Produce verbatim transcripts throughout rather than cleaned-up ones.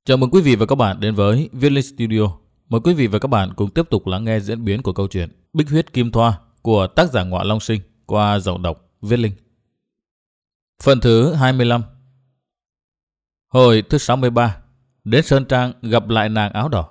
Chào mừng quý vị và các bạn đến với Viết Linh Studio. Mời quý vị và các bạn cùng tiếp tục lắng nghe diễn biến của câu chuyện Bích Huyết Kim Thoa của tác giả Ngọa Long Sinh qua giọng đọc Viết Linh. Phần thứ hai mươi lăm. Hồi thứ sáu mươi ba. Đến Sơn Trang gặp lại nàng áo đỏ.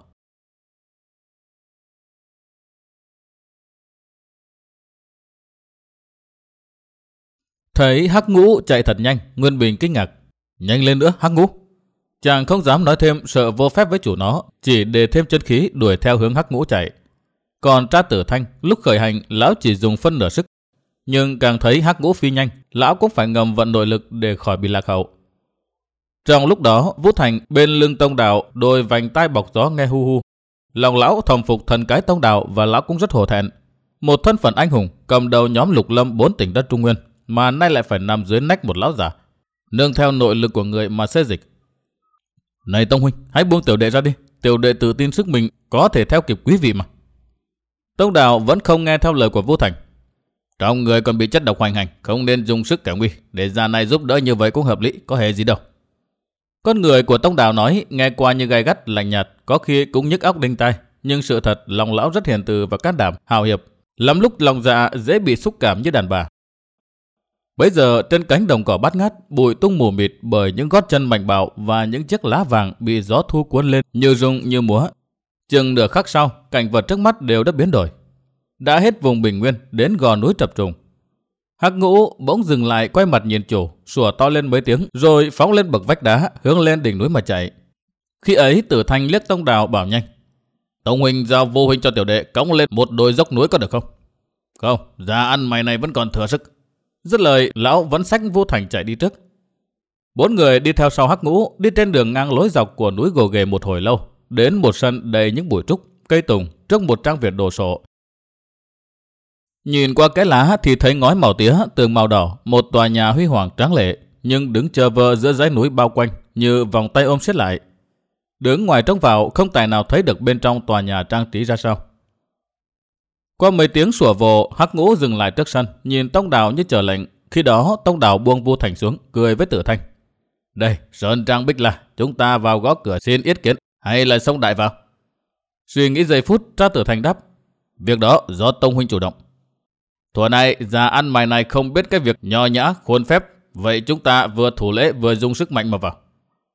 Thấy Hắc Ngũ chạy thật nhanh, Nguyên Bình kinh ngạc. Nhanh lên nữa Hắc Ngũ. Chàng không dám nói thêm, sợ vô phép với chủ nó, chỉ để thêm chân khí đuổi theo hướng Hắc Ngũ chạy. Còn Tra Tử Thanh lúc khởi hành, lão chỉ dùng phân nửa sức, nhưng càng thấy Hắc Ngũ phi nhanh, lão cũng phải ngầm vận nội lực để khỏi bị lạc hậu. Trong lúc đó, Vũ Thành bên lưng Tông Đào, đôi vành tai bọc gió nghe hu hu. Lòng lão thầm phục thần cái Tông Đào và lão cũng rất hổ thẹn. Một thân phận anh hùng cầm đầu nhóm Lục Lâm bốn tỉnh đất Trung Nguyên, mà nay lại phải nằm dưới nách một lão già, nương theo nội lực của người mà xê dịch. Này Tông huynh, hãy buông tiểu đệ ra đi. Tiểu đệ tự tin sức mình có thể theo kịp quý vị mà. Tông Đào vẫn không nghe theo lời của Vũ Thành. Trong người còn bị chất độc hoành hành, không nên dùng sức kẻ nguy. Để già này giúp đỡ như vậy cũng hợp lý, có hề gì đâu. Con người của Tông Đào nói nghe qua như gai gắt lạnh nhạt, có khi cũng nhức óc đinh tai, nhưng sự thật lòng lão rất hiền từ và can đảm, hào hiệp, lắm lúc lòng dạ dễ bị xúc cảm như đàn bà. Bấy giờ trên cánh đồng cỏ bát ngát, bụi tung mù mịt bởi những gót chân mạnh bạo và những chiếc lá vàng bị gió thu cuốn lên như rung như múa. Chừng nửa khắc sau, cảnh vật trước mắt đều đã biến đổi. Đã hết vùng bình nguyên đến gò núi Trập Trùng. Hắc Ngũ bỗng dừng lại, quay mặt nhìn chủ, sủa to lên mấy tiếng, rồi phóng lên bậc vách đá, hướng lên đỉnh núi mà chạy. Khi ấy Tử Thanh liếc Tông Đào bảo nhanh: Tông huynh giao vô huynh cho tiểu đệ cõng lên một đồi dốc núi có được không? Không, già ăn mày này vẫn còn thừa sức. Dứt lời, lão vẫn xách Vũ Thành chạy đi trước. Bốn người đi theo sau Hắc Ngũ, đi trên đường ngang lối dọc của núi gồ ghề một hồi lâu, đến một sân đầy những bụi trúc, cây tùng trước một trang viện đồ sộ. Nhìn qua cái lá thì thấy ngói màu tía, tường màu đỏ, một tòa nhà huy hoàng tráng lệ, nhưng đứng chờ vơ giữa dãy núi bao quanh như vòng tay ôm siết lại. Đứng ngoài trông vào không tài nào thấy được bên trong tòa nhà trang trí ra sao. Qua mấy tiếng sủa vồ, Hắc Ngũ dừng lại trước sân, nhìn Tông Đào như chờ lệnh. Khi đó Tông Đào buông Vũ Thành xuống, cười với Tử Thanh: Đây, Sơn Trang Bích La, chúng ta vào gõ cửa xin yết kiến, hay là xông đại vào? Suy nghĩ giây phút, Tra Tử Thanh đáp: Việc đó do Tông huynh chủ động. Thuở này già ăn mày này không biết cái việc nho nhã khuôn phép, vậy chúng ta vừa thủ lễ vừa dùng sức mạnh mà vào.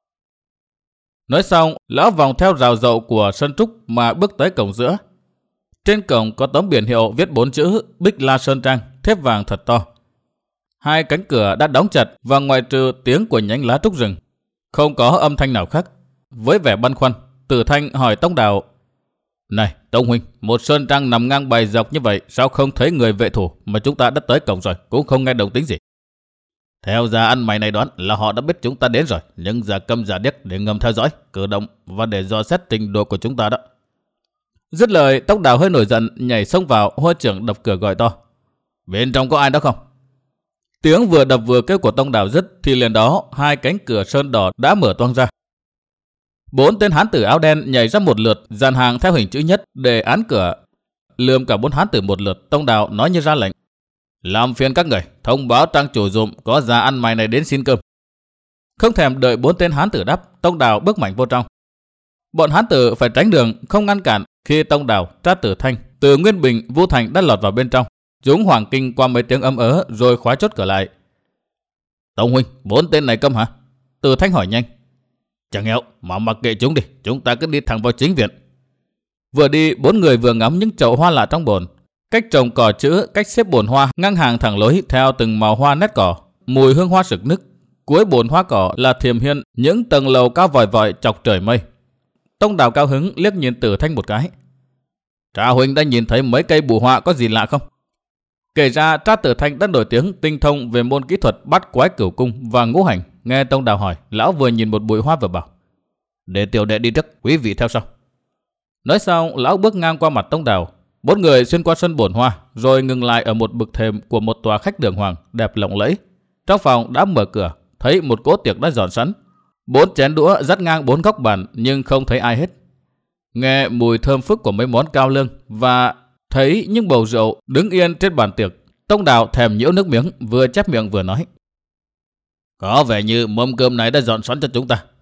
Nói xong, lão vòng theo rào dậu của sân trúc mà bước tới cổng giữa. Trên cổng có tấm biển hiệu viết bốn chữ Bích La Sơn Trang, thép vàng thật to. Hai cánh cửa đã đóng chặt và ngoại trừ tiếng của nhánh lá trúc rừng, không có âm thanh nào khác. Với vẻ băn khoăn, Tử Thanh hỏi Tông Đào: Này Tông huynh, một sơn trang nằm ngang bày dọc như vậy, sao không thấy người vệ thủ mà chúng ta đã tới cổng rồi cũng không nghe động tĩnh gì? Theo già ăn mày này đoán là họ đã biết chúng ta đến rồi, nhưng già câm già điếc để ngầm theo dõi, cử động và để dò xét trình độ của chúng ta đó. Dứt lời, Tông Đào hơi nổi giận, nhảy xông vào, hô trưởng đập cửa gọi to: Bên trong có ai đó không? Tiếng vừa đập vừa kêu của Tông Đào dứt thì liền đó hai cánh cửa sơn đỏ đã mở toang ra. Bốn tên hán tử áo đen nhảy ra một lượt, dàn hàng theo hình chữ nhất để án cửa. Lườm cả bốn hán tử một lượt, Tông Đào nói như ra lệnh: Làm phiền các người thông báo trang chủ dùm có già ăn mày này đến xin cơm. Không thèm đợi bốn tên hán tử đáp, Tông Đào bước mạnh vô trong. Bọn hán tử phải tránh đường, không ngăn cản. Khi Tông Đào, Tra Tử Thanh, từ Nguyên Bình, Vũ Thành đã lọt vào bên trong, chúng hoảng kinh qua mấy tiếng ấm ớ rồi khóa chốt cửa lại. Tông huynh, bốn tên này câm hả? Tử Thanh hỏi nhanh. Chẳng hiểu, mà mặc kệ chúng đi, chúng ta cứ đi thẳng vào chính viện. Vừa đi, bốn người vừa ngắm những chậu hoa lạ trong bồn. Cách trồng cỏ chữ, cách xếp bồn hoa ngang hàng thẳng lối theo từng màu hoa nét cỏ, mùi hương hoa sực nức. Cuối bồn hoa cỏ là thiềm hiên, những tầng lầu cao vòi vòi chọc trời mây. Tông Đào cao hứng liếc nhìn Tử Thanh một cái. Tra huynh đã nhìn thấy mấy cây bùa hoa có gì lạ không? Kể ra Tra Tử Thanh đã nổi tiếng tinh thông về môn kỹ thuật bắt quái cửu cung và ngũ hành. Nghe Tông Đào hỏi, lão vừa nhìn một bụi hoa vừa bảo: Để tiểu đệ đi trước, quý vị theo sau. Nói xong, lão bước ngang qua mặt Tông Đào. Bốn người xuyên qua sân bồn hoa, rồi ngừng lại ở một bậc thềm của một tòa khách đường hoàng đẹp lộng lẫy. Trong phòng đã mở cửa, thấy một cỗ tiệc đã dọn sẵn. Bốn chén đũa dắt ngang bốn góc bàn nhưng không thấy ai hết. Nghe mùi thơm phức của mấy món cao lương và thấy những bầu rượu đứng yên trên bàn tiệc, Tông Đào thèm nhiễu nước miếng, vừa chép miệng vừa nói: Có vẻ như mâm cơm này đã dọn sẵn cho chúng ta.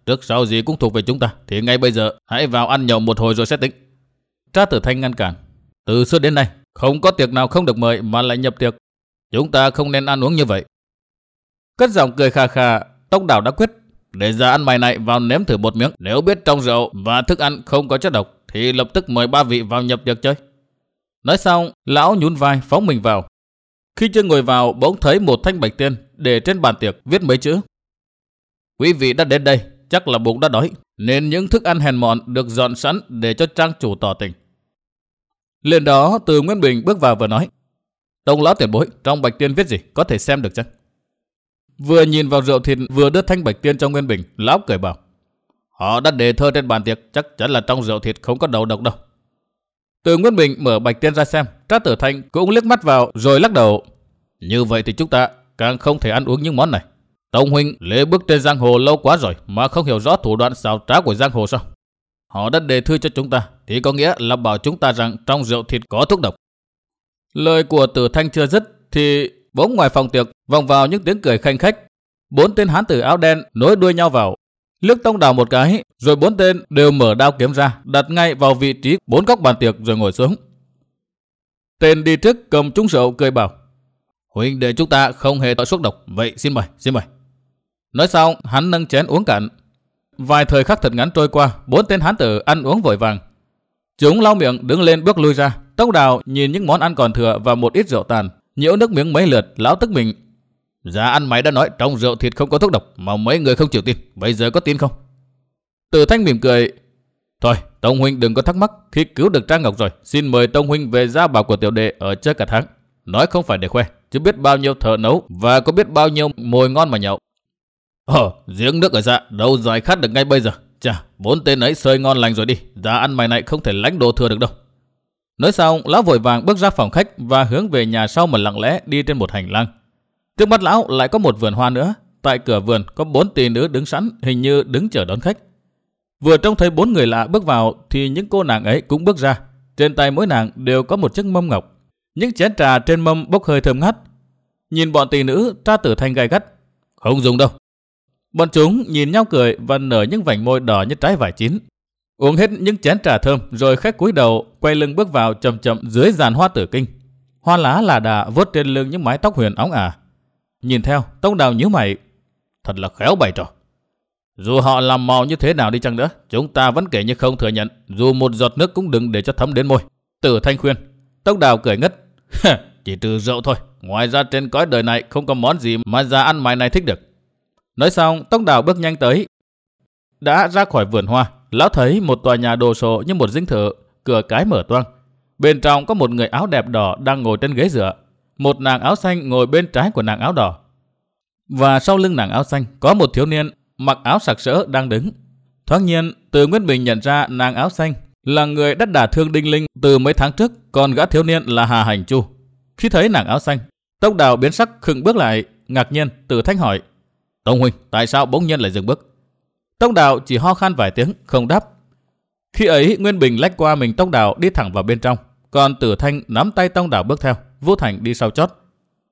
trước sau gì cũng thuộc về chúng ta, thì ngay bây giờ hãy vào ăn nhậu một hồi rồi sẽ tính. Trác Tử Thanh ngăn cản. Từ xưa đến nay, không có tiệc nào không được mời mà lại nhập tiệc. Chúng ta không nên ăn uống như vậy. Cất giọng cười khà khà, Tông Đào đã quyết. Để ra ăn mày này vào nếm thử một miếng. Nếu biết trong rượu và thức ăn không có chất độc, thì lập tức mời ba vị vào nhập tiệc chơi. Nói xong, lão nhún vai phóng mình vào. Khi chưa ngồi vào, bỗng thấy một thanh bạch tiên để trên bàn tiệc viết mấy chữ. Quý vị đã đến đây, chắc là bụng đã đói, nên những thức ăn hèn mọn được dọn sẵn để cho trang chủ tỏ tình. Liền đó, Từ Nguyên Bình bước vào vừa nói. Tông lão tiền bối, trong bạch tiên viết gì, có thể xem được chăng? Vừa nhìn vào rượu thịt vừa đưa thanh bạch tiên cho Nguyên Bình, lão cười bảo. Họ đã đề thơ trên bàn tiệc, chắc chắn là trong rượu thịt không có đầu độc đâu. Từ Nguyên Bình mở bạch tiên ra xem, Trác Tử Thanh cũng liếc mắt vào rồi lắc đầu. Như vậy thì chúng ta càng không thể ăn uống những món này. Tông huynh lê bước trên giang hồ lâu quá rồi mà không hiểu rõ thủ đoạn xảo trá của giang hồ sao? Họ đã đề thư cho chúng ta thì có nghĩa là bảo chúng ta rằng trong rượu thịt có thuốc độc. Lời của Tử Thanh chưa dứt thì bỗng ngoài phòng tiệc vọng vào những tiếng cười khanh khách. Bốn tên hán tử áo đen nối đuôi nhau vào, liếc Tông Đào một cái, rồi bốn tên đều mở đao kiếm ra, đặt ngay vào vị trí bốn góc bàn tiệc rồi ngồi xuống. Tên đi trước cầm trúng rượu cười bảo. Huynh đệ chúng ta không hề tội thuốc độc, vậy xin mời, xin mời. Nói xong, hắn nâng chén uống cạn. Vài thời khắc thật ngắn trôi qua, bốn tên hán tử ăn uống vội vàng. Chúng lau miệng đứng lên bước lui ra. Tông Đào nhìn những món ăn còn thừa và một ít rượu tàn, nhiễu nước miếng mấy lượt, lão tức mình. Dạ ăn mày đã nói trong rượu thịt không có thuốc độc, mà mấy người không chịu tin, bây giờ có tin không? Từ Thanh mỉm cười. Thôi, Tông huynh đừng có thắc mắc, khi cứu được Trang Ngọc rồi, xin mời Tông huynh về gia bảo của tiểu đệ ở chơi cả tháng. Nói không phải để khoe, chứ biết bao nhiêu thợ nấu và có biết bao nhiêu mồi ngon mà nhậu. Ờ, giếng nước ở dạ, đâu giải khát được ngay bây giờ. Chà, bốn tên ấy sơi ngon lành rồi đi, dạ ăn mày này không thể lánh đồ thừa được đâu. Nói xong, lão vội vàng bước ra phòng khách và hướng về nhà sau mà lặng lẽ đi trên một hành lang. Trước mắt lão lại có một vườn hoa nữa. Tại cửa vườn có bốn tỷ nữ đứng sẵn, hình như đứng chờ đón khách. Vừa trông thấy bốn người lạ bước vào thì những cô nàng ấy cũng bước ra. Trên tay mỗi nàng đều có một chiếc mâm ngọc. Những chén trà trên mâm bốc hơi thơm ngát. Nhìn bọn tỷ nữ, Trác Tử Thanh gay gắt. Không dùng đâu. Bọn chúng nhìn nhau cười và nở những vành môi đỏ như trái vải chín. Uống hết những chén trà thơm rồi khách cúi đầu quay lưng bước vào chậm chậm dưới giàn hoa tử kinh. Hoa lá là đà vuốt trên lưng những mái tóc huyền óng ả. Nhìn theo, Tông Đào nhíu mày. Thật là khéo bày trò. Dù họ làm mò như thế nào đi chăng nữa, chúng ta vẫn kể như không thừa nhận. Dù một giọt nước cũng đừng để cho thấm đến môi. Tử Thanh khuyên. Tông Đào cười ngất. Chỉ trừ rượu thôi. Ngoài ra trên cõi đời này không có món gì mà già ăn mày này thích được. Nói xong, Tông Đào bước nhanh tới. Đã ra khỏi vườn hoa, lão thấy một tòa nhà đồ sộ như một dinh thự, cửa cái mở toang. Bên trong có một người áo đẹp đỏ đang ngồi trên ghế dựa. Một nàng áo xanh ngồi bên trái của nàng áo đỏ. Và sau lưng nàng áo xanh có một thiếu niên mặc áo sặc sỡ đang đứng. Thoáng nhiên, Từ Nguyên Bình nhận ra nàng áo xanh là người đã đả thương Đinh Linh từ mấy tháng trước, còn gã thiếu niên là Hà Hành Chu. Khi thấy nàng áo xanh, Tông Đào biến sắc khựng bước lại, ngạc nhiên. Từ Thanh hỏi: Tông huynh, tại sao bỗng nhiên lại dừng bước? Tông Đào chỉ ho khan vài tiếng, không đáp. Khi ấy, Nguyên Bình lách qua mình Tông Đào đi thẳng vào bên trong, còn Tử Thanh nắm tay Tông Đào bước theo, Vũ Thành đi sau chót.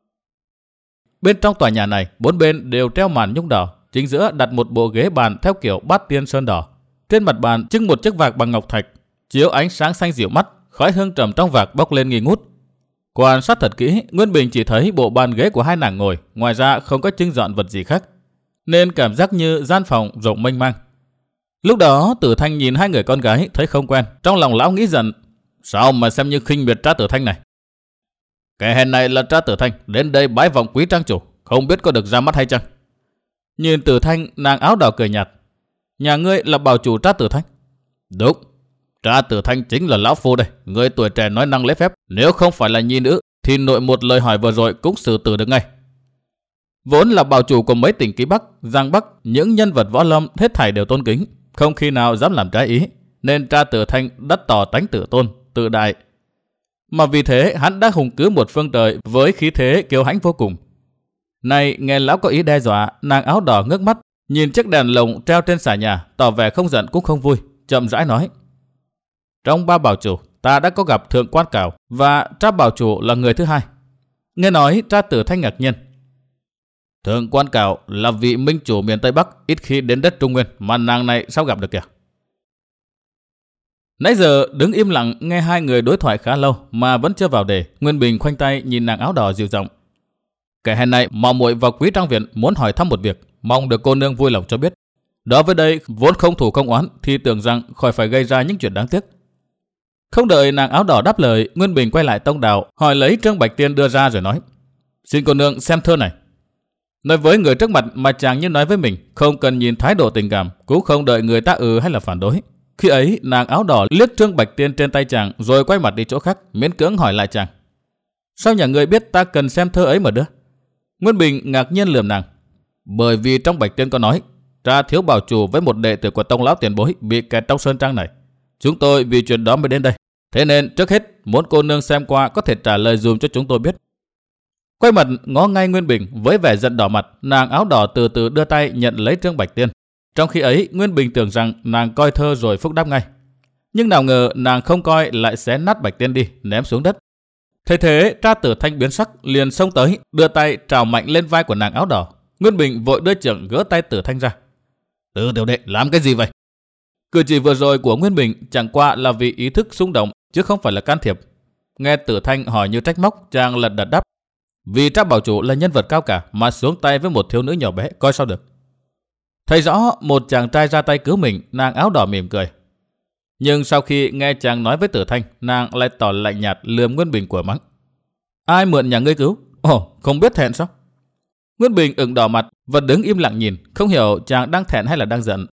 Bên trong tòa nhà này, bốn bên đều treo màn nhung đỏ, chính giữa đặt một bộ ghế bàn theo kiểu bát tiên sơn đỏ. Trên mặt bàn trưng một chiếc vạc bằng ngọc thạch, chiếu ánh sáng xanh dịu mắt, khói hương trầm trong vạc bốc lên nghi ngút. Quan sát thật kỹ, Nguyên Bình chỉ thấy bộ bàn ghế của hai nàng ngồi, ngoài ra không có trưng dọn vật gì khác, nên cảm giác như gian phòng rộng mênh mang. Lúc đó Tử Thanh nhìn hai người con gái thấy không quen, trong lòng lão nghĩ dần, sao mà xem như khinh biệt Trác Tử Thanh này. Kẻ hèn này là Trác Tử Thanh, đến đây bái vọng quý trang chủ, không biết có được ra mắt hay chăng? Nhìn Tử Thanh, nàng áo đỏ cười nhạt. Nhà ngươi là bảo chủ Trác Tử Thanh? Đúng, Trác Tử Thanh chính là lão phu đây, người tuổi trẻ nói năng lễ phép, nếu không phải là nhi nữ thì nội một lời hỏi vừa rồi cũng xử tử được ngay. Vốn là bảo chủ của mấy tỉnh Ký Bắc, Giang Bắc, những nhân vật võ lâm hết thảy đều tôn kính, không khi nào dám làm trái ý, nên Trác Tử Thanh đắt tỏ tánh tự tôn, tự đại. Mà vì thế hắn đã hùng cứ một phương trời với khí thế kiêu hãnh vô cùng. Này nghe lão có ý đe dọa, nàng áo đỏ ngước mắt, nhìn chiếc đèn lồng treo trên xà nhà, tỏ vẻ không giận cũng không vui, chậm rãi nói: Trong ba bảo chủ, ta đã có gặp Thượng Quan Cảo và Trác bảo chủ là người thứ hai. Nghe nói, Trác Tử Thanh ngạc nhiên. Thượng quan Cảo là vị minh chủ miền Tây Bắc, ít khi đến đất Trung Nguyên, mà nàng này sao gặp được kìa. Nãy giờ đứng im lặng nghe hai người đối thoại khá lâu mà vẫn chưa vào đề. Nguyên Bình khoanh tay nhìn nàng áo đỏ dịu giọng. Kẻ hèn này mò muội vào Quý Trang Viện muốn hỏi thăm một việc, mong được cô nương vui lòng cho biết. Đó với đây vốn không thủ không oán, thì tưởng rằng khỏi phải gây ra những chuyện đáng tiếc. Không đợi nàng áo đỏ đáp lời, Nguyên Bình quay lại Tông Đào hỏi lấy Trương Bạch Tiên đưa ra rồi nói. Xin cô nương xem thơ này. Nói với người trước mặt mà chàng như nói với mình, không cần nhìn thái độ tình cảm, cũng không đợi người ta ừ hay là phản đối. Khi ấy nàng áo đỏ liếc Trương Bạch Tiên trên tay chàng rồi quay mặt đi chỗ khác, miễn cưỡng hỏi lại chàng. Sao nhà người biết ta cần xem thơ ấy mà đưa? Nguyên Bình ngạc nhiên lườm nàng. Bởi vì trong Bạch Tiên có nói, tra thiếu bảo chủ với một đệ tử của Tông lão tiền bối bị kẹt trong sơn trang này. Chúng tôi vì chuyện đó mới đến đây. Thế nên trước hết muốn cô nương xem qua có thể trả lời dùm cho chúng tôi biết. Quay mặt ngó ngay Nguyên Bình với vẻ giận đỏ mặt, nàng áo đỏ từ từ đưa tay nhận lấy Trương Bạch Tiên. Trong khi ấy Nguyên Bình tưởng rằng nàng coi thơ rồi phúc đáp ngay. Nhưng nào ngờ nàng không coi, lại xé nát Bạch Tiên đi ném xuống đất. Thế thế Tra Tử Thanh biến sắc liền xông tới, đưa tay trào mạnh lên vai của nàng áo đỏ. Nguyên Bình vội đưa chưởng gỡ tay Tử Thanh ra. Tử tiểu đệ làm cái gì vậy? Cử chỉ vừa rồi của Nguyên Bình chẳng qua là vì ý thức xung động chứ không phải là can thiệp. Nghe Tử Thanh hỏi như trách móc, chàng lật đật đáp. Vì Trác bảo chủ là nhân vật cao cả mà xuống tay với một thiếu nữ nhỏ bé, coi sao được. Thấy rõ một chàng trai ra tay cứu mình, nàng áo đỏ mỉm cười. Nhưng sau khi nghe chàng nói với Tử Thanh, nàng lại tỏ lạnh nhạt lườm Nguyên Bình của mắng. Ai mượn nhà ngươi cứu? Ồ, không biết thẹn sao? Nguyên Bình ửng đỏ mặt, vẫn đứng im lặng nhìn, không hiểu chàng đang thẹn hay là đang giận.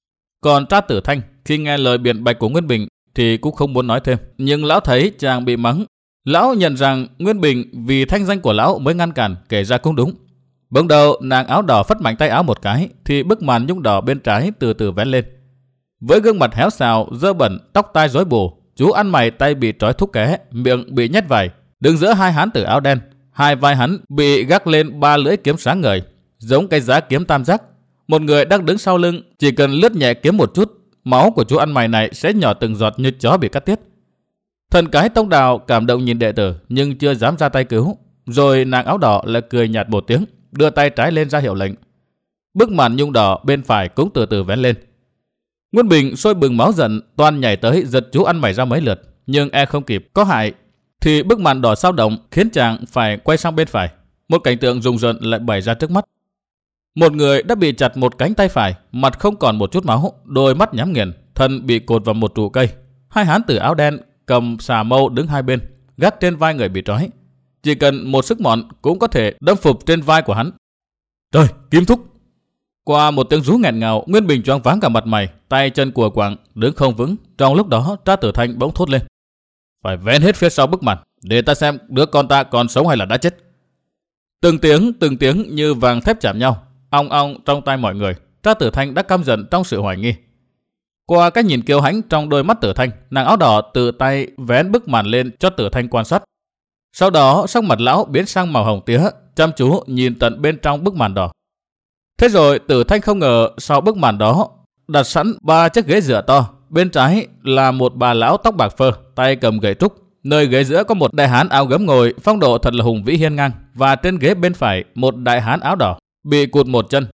Còn Trác Tử Thanh khi nghe lời biện bạch của Nguyên Bình thì cũng không muốn nói thêm, nhưng lão thấy chàng bị mắng. Lão nhận rằng Nguyên Bình vì thanh danh của lão mới ngăn cản, kể ra cũng đúng. Bỗng đầu nàng áo đỏ phất mạnh tay áo một cái thì bức màn nhung đỏ bên trái từ từ vén lên. Với gương mặt héo xào, dơ bẩn, tóc tai rối bù, chú ăn mày tay bị trói thúc ké, miệng bị nhét vải, đứng giữa hai hán tử áo đen. Hai vai hắn bị gác lên ba lưỡi kiếm sáng ngời, giống cái giá kiếm tam giác. Một người đang đứng sau lưng, chỉ cần lướt nhẹ kiếm một chút, máu của chú ăn mày này sẽ nhỏ từng giọt như chó bị cắt tiết. Thần cái Tông Đào cảm động nhìn đệ tử nhưng chưa dám ra tay cứu. Rồi nàng áo đỏ lại cười nhạt một tiếng, đưa tay trái lên ra hiệu lệnh. Bức màn nhung đỏ bên phải cũng từ từ vén lên. Nguyên Bình sôi bừng máu giận, toan nhảy tới giật chú ăn mày ra mấy lượt, nhưng e không kịp, có hại thì bức màn đỏ sao động khiến chàng phải quay sang bên phải. Một cảnh tượng rùng rợn lại bày ra trước mắt. Một người đã bị chặt một cánh tay phải, mặt không còn một chút máu, đôi mắt nhắm nghiền, thân bị cột vào một trụ cây. Hai hán tử áo đen cầm xà mâu đứng hai bên, gác trên vai người bị trói. Chỉ cần một sức mọn cũng có thể đâm phục trên vai của hắn. Trời, Kim Thúc! Qua một tiếng rú nghẹn ngào, Nguyên Bình choáng váng cả mặt mày, tay chân của quạng đứng không vững. Trong lúc đó, Trác Tử Thanh bỗng thốt lên. Phải vén hết phía sau bức màn, để ta xem đứa con ta còn sống hay là đã chết. Từng tiếng, từng tiếng như vàng thép chạm nhau, ong ong trong tai mọi người. Trác Tử Thanh đã căm giận trong sự hoài nghi. Qua cái nhìn kiêu hãnh trong đôi mắt Tử Thanh, nàng áo đỏ tự tay vén bức màn lên cho Tử Thanh quan sát. Sau đó sắc mặt lão biến sang màu hồng tía, chăm chú nhìn tận bên trong bức màn đỏ. Thế rồi Tử Thanh không ngờ sau bức màn đó đặt sẵn ba chiếc ghế dựa to. Bên trái là một bà lão tóc bạc phơ, tay cầm gậy trúc. Nơi ghế giữa có một đại hán áo gấm ngồi, phong độ thật là hùng vĩ hiên ngang. Và trên ghế bên phải một đại hán áo đỏ bị cụt một chân.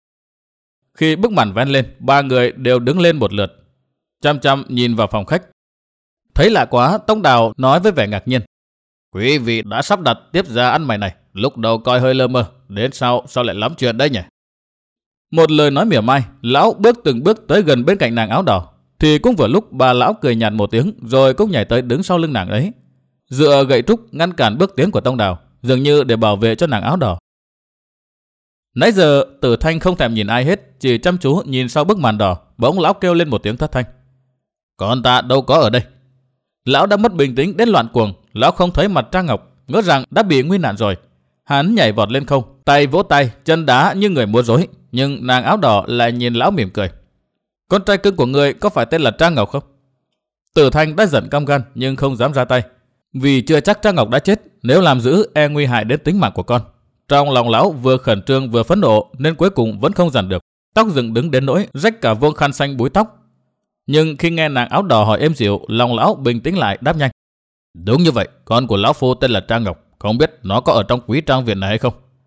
Khi bức màn vén lên, ba người đều đứng lên một lượt, chăm chăm nhìn vào phòng khách. Thấy lạ quá, Tông Đào nói với vẻ ngạc nhiên. Quý vị đã sắp đặt tiếp ra ăn mày này, lúc đầu coi hơi lơ mơ, đến sau sao lại lắm chuyện đấy nhỉ? Một lời nói mỉa mai, lão bước từng bước tới gần bên cạnh nàng áo đỏ. Thì cũng vừa lúc bà lão cười nhạt một tiếng, rồi cũng nhảy tới đứng sau lưng nàng ấy, dựa gậy trúc ngăn cản bước tiến của Tông Đào, dường như để bảo vệ cho nàng áo đỏ. Nãy giờ Tử Thanh không thèm nhìn ai hết, chỉ chăm chú nhìn sau bức màn đỏ. Bỗng lão kêu lên một tiếng thất thanh. Con ta đâu có ở đây. Lão đã mất bình tĩnh đến loạn cuồng. Lão không thấy mặt Trang Ngọc, ngỡ rằng đã bị nguy nạn rồi. Hắn nhảy vọt lên không, tay vỗ tay, chân đá như người múa rối. Nhưng nàng áo đỏ lại nhìn lão mỉm cười. Con trai cưng của người có phải tên là Trang Ngọc không? Tử Thanh đã giận căm gan nhưng không dám ra tay, vì chưa chắc Trang Ngọc đã chết. Nếu làm giữ e nguy hại đến tính mạng của con. Trong lòng lão vừa khẩn trương vừa phẫn nộ, nên cuối cùng vẫn không dằn được, tóc dựng đứng đến nỗi rách cả vuông khăn xanh búi tóc. Nhưng khi nghe nàng áo đỏ hỏi êm dịu, lòng lão bình tĩnh lại, đáp nhanh. Đúng như vậy, con của lão phu tên là Trang Ngọc, không biết nó có ở trong Quý Trang Viện này hay không?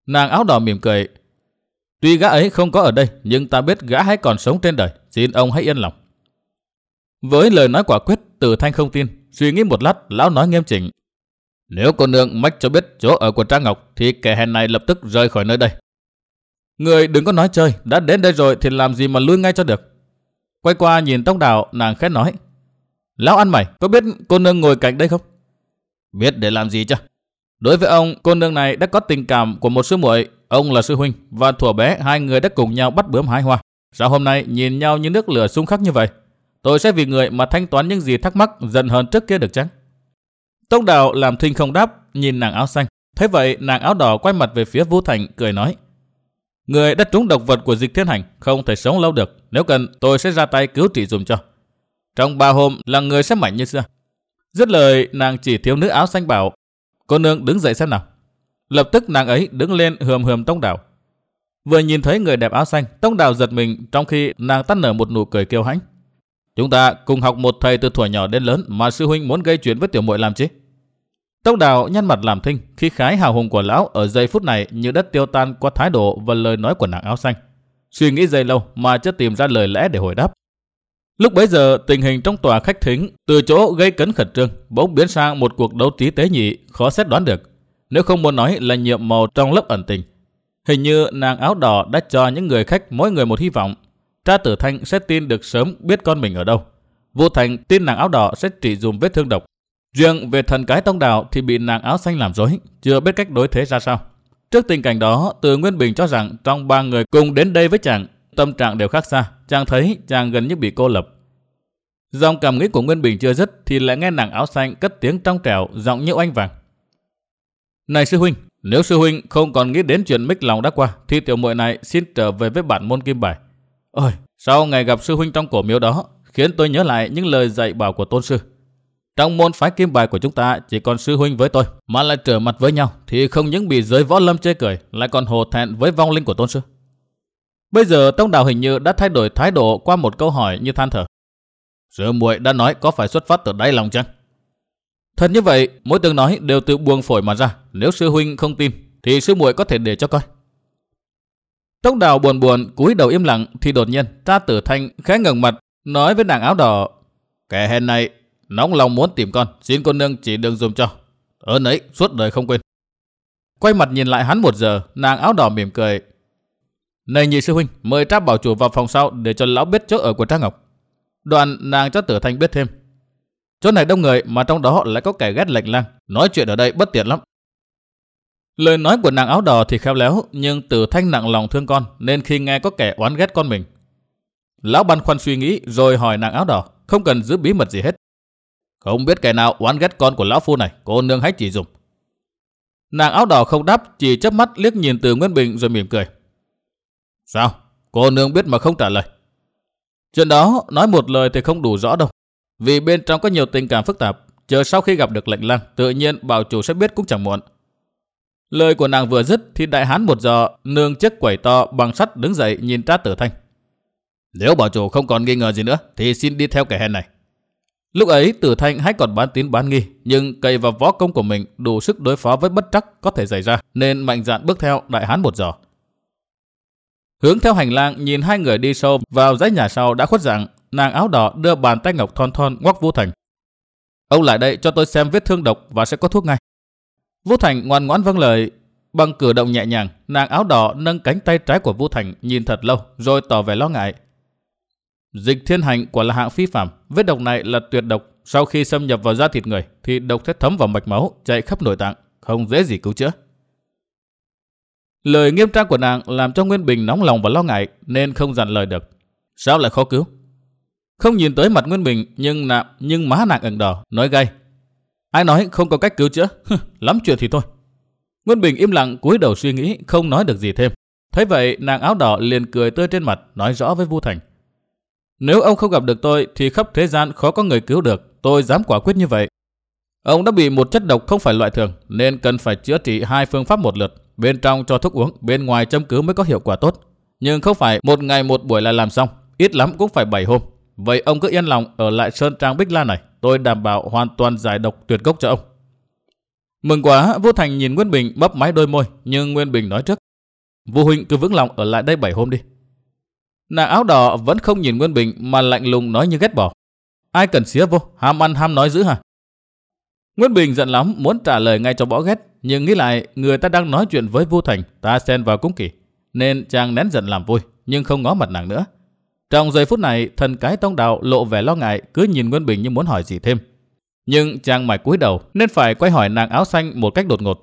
Nàng áo đỏ mỉm cười. Tuy gã ấy không có ở đây, nhưng ta biết gã hay còn sống trên đời, xin ông hãy yên lòng. Với lời nói quả quyết, Tử Thanh không tin. Suy nghĩ một lát, lão nói nghiêm chỉnh. Nếu cô nương mách cho biết chỗ ở của Trang Ngọc, thì kẻ hèn này lập tức rời khỏi nơi đây. Người đừng có nói chơi, đã đến đây rồi thì làm gì mà lui ngay cho được. Quay qua nhìn Tông Đào, nàng khẽ nói. Lão ăn mày, có biết cô nương ngồi cạnh đây không? Biết để làm gì chứ? Đối với ông, cô nương này đã có tình cảm của một sư muội, ông là sư huynh, và thuở bé hai người đã cùng nhau bắt bướm hái hoa. Sao hôm nay nhìn nhau như nước lửa xung khắc như vậy? Tôi sẽ vì người mà thanh toán những gì thắc mắc dần hơn trước kia được chăng? Tông Đào làm thinh không đáp, nhìn nàng áo xanh. Thế vậy nàng áo đỏ quay mặt về phía Vũ Thành, cười nói. Người đã trúng độc vật của Dịch Thiên Hành, không thể sống lâu được. Nếu cần, tôi sẽ ra tay cứu trị dùm cho. Trong ba hôm là người sẽ mạnh như xưa. Dứt lời, nàng chỉ thiếu nữ áo xanh bảo. Cô nương đứng dậy xem nào. Lập tức nàng ấy đứng lên hườm hườm Tông Đào. Vừa nhìn thấy người đẹp áo xanh, Tông Đào giật mình, trong khi nàng tắt nở một nụ cười kiêu hãnh. Chúng ta cùng học một thầy từ thuở nhỏ đến lớn, mà sư huynh muốn gây chuyện với tiểu muội làm chi? Tông Đào nhăn mặt làm thinh, khí khái hào hùng của lão ở giây phút này như đất tiêu tan qua thái độ và lời nói của nàng áo xanh. Suy nghĩ giây lâu mà chưa tìm ra lời lẽ để hồi đáp. Lúc bấy giờ, tình hình trong tòa khách thính từ chỗ gây cấn khẩn trương bỗng biến sang một cuộc đấu trí tế nhị, khó xét đoán được, nếu không muốn nói là nhiệm màu trong lớp ẩn tình. Hình như nàng áo đỏ đã cho những người khách mỗi người một hy vọng. Tra Tử Thanh sẽ tin được sớm biết con mình ở đâu. Vũ Thành tin nàng áo đỏ sẽ trị dùm vết thương độc. Riêng về thần cái Tông Đào thì bị nàng áo xanh làm rối, chưa biết cách đối thế ra sao. Trước tình cảnh đó, Từ Nguyên Bình cho rằng trong ba người cùng đến đây với chàng, tâm trạng đều khác xa. Chàng thấy chàng gần như bị cô lập. Dòng cảm nghĩ của Nguyên Bình chưa dứt thì lại nghe nàng áo xanh cất tiếng trong trẻo, giọng như oanh vàng. Này sư huynh, nếu sư huynh không còn nghĩ đến chuyện mích lòng đã qua, thì tiểu muội này xin trở về với bản môn kim bài. Ôi, sau ngày gặp sư huynh trong cổ miếu đó, khiến tôi nhớ lại những lời dạy bảo của tôn sư. Trong môn phái kim bài của chúng ta chỉ còn sư huynh với tôi, mà lại trở mặt với nhau, thì không những bị giới võ lâm chê cười, lại còn hổ thẹn với vong linh của tôn sư. Bây giờ Tông Đào hình như đã thay đổi thái độ qua một câu hỏi như than thở. Sư muội đã nói có phải xuất phát từ đáy lòng chăng? Thật như vậy, mỗi tiếng nói đều từ buồng phổi mà ra. Nếu sư huynh không tin, thì sư muội có thể để cho coi. Tông Đào buồn buồn cúi đầu im lặng, thì đột nhiên Tra Tử Thanh khẽ ngẩng mặt nói với nàng áo đỏ. Kẻ hèn này nóng lòng muốn tìm con, xin cô nương chỉ đường dùm cho. Ơn ấy suốt đời không quên. Quay mặt nhìn lại hắn một giờ, nàng áo đỏ mỉm cười. Này nhị sư huynh, mời Trác bảo chủ vào phòng sau để cho lão biết chỗ ở của Trác Ngọc. Đoạn nàng cho Tử Thanh biết thêm. Chỗ này đông người mà trong đó lại có kẻ ghét lệnh lang, nói chuyện ở đây bất tiện lắm. Lời nói của nàng áo đỏ thì khéo léo, nhưng Tử Thanh nặng lòng thương con, nên khi nghe có kẻ oán ghét con mình, lão băn khoăn suy nghĩ rồi hỏi nàng áo đỏ, không cần giữ bí mật gì hết. Không biết kẻ nào oán ghét con của lão phu này, cô nương hãy chỉ dùm. Nàng áo đỏ không đáp, chỉ chớp mắt liếc nhìn Từ Nguyên Bình rồi mỉm cười. Sao? Cô nương biết mà không trả lời. Chuyện đó nói một lời thì không đủ rõ đâu, vì bên trong có nhiều tình cảm phức tạp. Chờ sau khi gặp được lệnh lang, tự nhiên bảo chủ sẽ biết cũng chẳng muộn. Lời của nàng vừa dứt thì đại hán một giò nương chiếc quẩy to bằng sắt đứng dậy nhìn Trác Tử Thanh. Nếu bảo chủ không còn nghi ngờ gì nữa thì xin đi theo kẻ hèn này. Lúc ấy Tử Thanh hay còn bán tín bán nghi, nhưng cậy vào võ công của mình đủ sức đối phó với bất trắc có thể xảy ra, nên mạnh dạn bước theo đại hán một giò. Hướng theo hành lang nhìn hai người đi sâu vào dãy nhà sau đã khuất dạng, nàng áo đỏ đưa bàn tay ngọc thon thon ngoắc Vũ Thành. Ông lại đây cho tôi xem vết thương độc và sẽ có thuốc ngay. Vũ Thành ngoan ngoãn vâng lời. Bằng cử động nhẹ nhàng, nàng áo đỏ nâng cánh tay trái của Vũ Thành nhìn thật lâu rồi tỏ vẻ lo ngại. Dịch Thiên Hành quả là hạng phi phàm, vết độc này là tuyệt độc, sau khi xâm nhập vào da thịt người thì độc sẽ thấm vào mạch máu, chạy khắp nội tạng, không dễ gì cứu chữa. Lời nghiêm trang của nàng làm cho Nguyên Bình nóng lòng và lo ngại nên không dặn lời được. Sao lại khó cứu? Không nhìn tới mặt Nguyên Bình nhưng nạm nhưng má nàng ửng đỏ, nói gay. Ai nói không có cách cứu chữa? Lắm chuyện thì thôi. Nguyên Bình im lặng cúi đầu suy nghĩ, không nói được gì thêm. Thấy vậy nàng áo đỏ liền cười tươi trên mặt, nói rõ với Vũ Thành. Nếu ông không gặp được tôi thì khắp thế gian khó có người cứu được, tôi dám quả quyết như vậy. Ông đã bị một chất độc không phải loại thường nên cần phải chữa trị hai phương pháp một lượt. Bên trong cho thuốc uống, bên ngoài châm cứu mới có hiệu quả tốt. Nhưng không phải một ngày một buổi là làm xong, ít lắm cũng phải bảy hôm. Vậy ông cứ yên lòng ở lại Sơn Trang Bích La này, tôi đảm bảo hoàn toàn giải độc tuyệt gốc cho ông. Mừng quá, Vô Thành nhìn Nguyên Bình bấp máy đôi môi, nhưng Nguyên Bình nói trước. Vô huynh cứ vững lòng ở lại đây bảy hôm đi. Nàng áo đỏ vẫn không nhìn Nguyên Bình mà lạnh lùng nói như ghét bỏ. Ai cần xía vô, ham ăn ham nói dữ hả? Nguyên Bình giận lắm, muốn trả lời ngay cho bỏ ghét, nhưng nghĩ lại người ta đang nói chuyện với Vô Thành, ta xen vào cũng kỳ, nên chàng nén giận làm vui, nhưng không ngó mặt nàng nữa. Trong giây phút này, thần cái Tông Đào lộ vẻ lo ngại, cứ nhìn Nguyên Bình như muốn hỏi gì thêm. Nhưng chàng mải cúi đầu nên phải quay hỏi nàng áo xanh một cách đột ngột.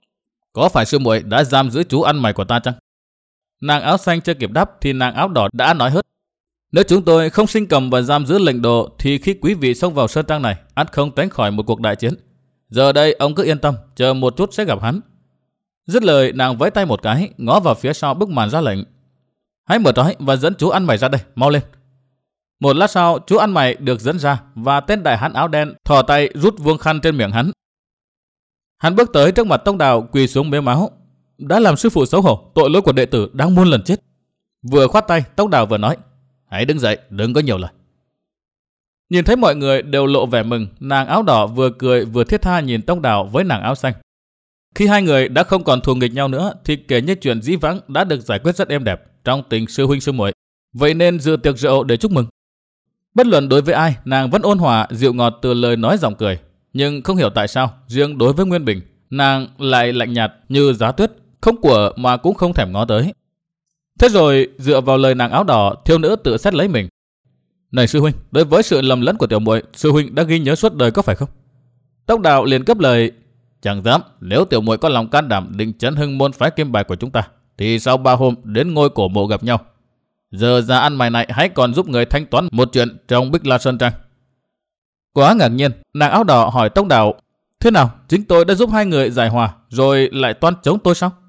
Có phải sư muội đã giam giữ chú ăn mày của ta chăng? Nàng áo xanh chưa kịp đáp thì nàng áo đỏ đã nói hớt. Nếu chúng tôi không sinh cầm và giam giữ lệnh đồ thì khi quý vị xông vào sơn trang này, ắt không tránh khỏi một cuộc đại chiến. Giờ đây ông cứ yên tâm, chờ một chút sẽ gặp hắn. Dứt lời, nàng vẫy tay một cái, ngó vào phía sau bức màn ra lệnh. Hãy mở trói và dẫn chú ăn mày ra đây, mau lên. Một lát sau, chú ăn mày được dẫn ra và tên đại hán áo đen thò tay rút vuông khăn trên miệng hắn. Hắn bước tới trước mặt Tông Đào quỳ xuống mếu máu. Đã làm sư phụ xấu hổ, tội lỗi của đệ tử đáng muôn lần chết. Vừa khoát tay, Tông Đào vừa nói. Hãy đứng dậy, đừng có nhiều lời. Nhìn thấy mọi người đều lộ vẻ mừng, nàng áo đỏ vừa cười vừa thiết tha nhìn Tông Đào với nàng áo xanh. Khi hai người đã không còn thù nghịch nhau nữa thì kể như chuyện dĩ vãng đã được giải quyết rất êm đẹp trong tình sư huynh sư muội. Vậy nên dự tiệc rượu để chúc mừng. Bất luận đối với ai, nàng vẫn ôn hòa, dịu ngọt từ lời nói giọng cười. Nhưng không hiểu tại sao, riêng đối với Nguyên Bình, nàng lại lạnh nhạt như giá tuyết, không của mà cũng không thèm ngó tới. Thế rồi, dựa vào lời nàng áo đỏ, thiếu nữ tự xét lấy mình. Này sư huynh, đối với sự lầm lẫn của tiểu muội, sư huynh đã ghi nhớ suốt đời có phải không? Tông Đào liền cấp lời. Chẳng dám, nếu tiểu muội có lòng can đảm định chấn hưng môn phái kim bài của chúng ta, thì sau ba hôm đến ngôi cổ mộ gặp nhau. Giờ ra ăn mày này hãy còn giúp người thanh toán một chuyện trong Bích La Sơn Trang. Quá ngạc nhiên, nàng áo đỏ hỏi Tông Đào. Thế nào, chính tôi đã giúp hai người giải hòa, rồi lại toan chống tôi sao?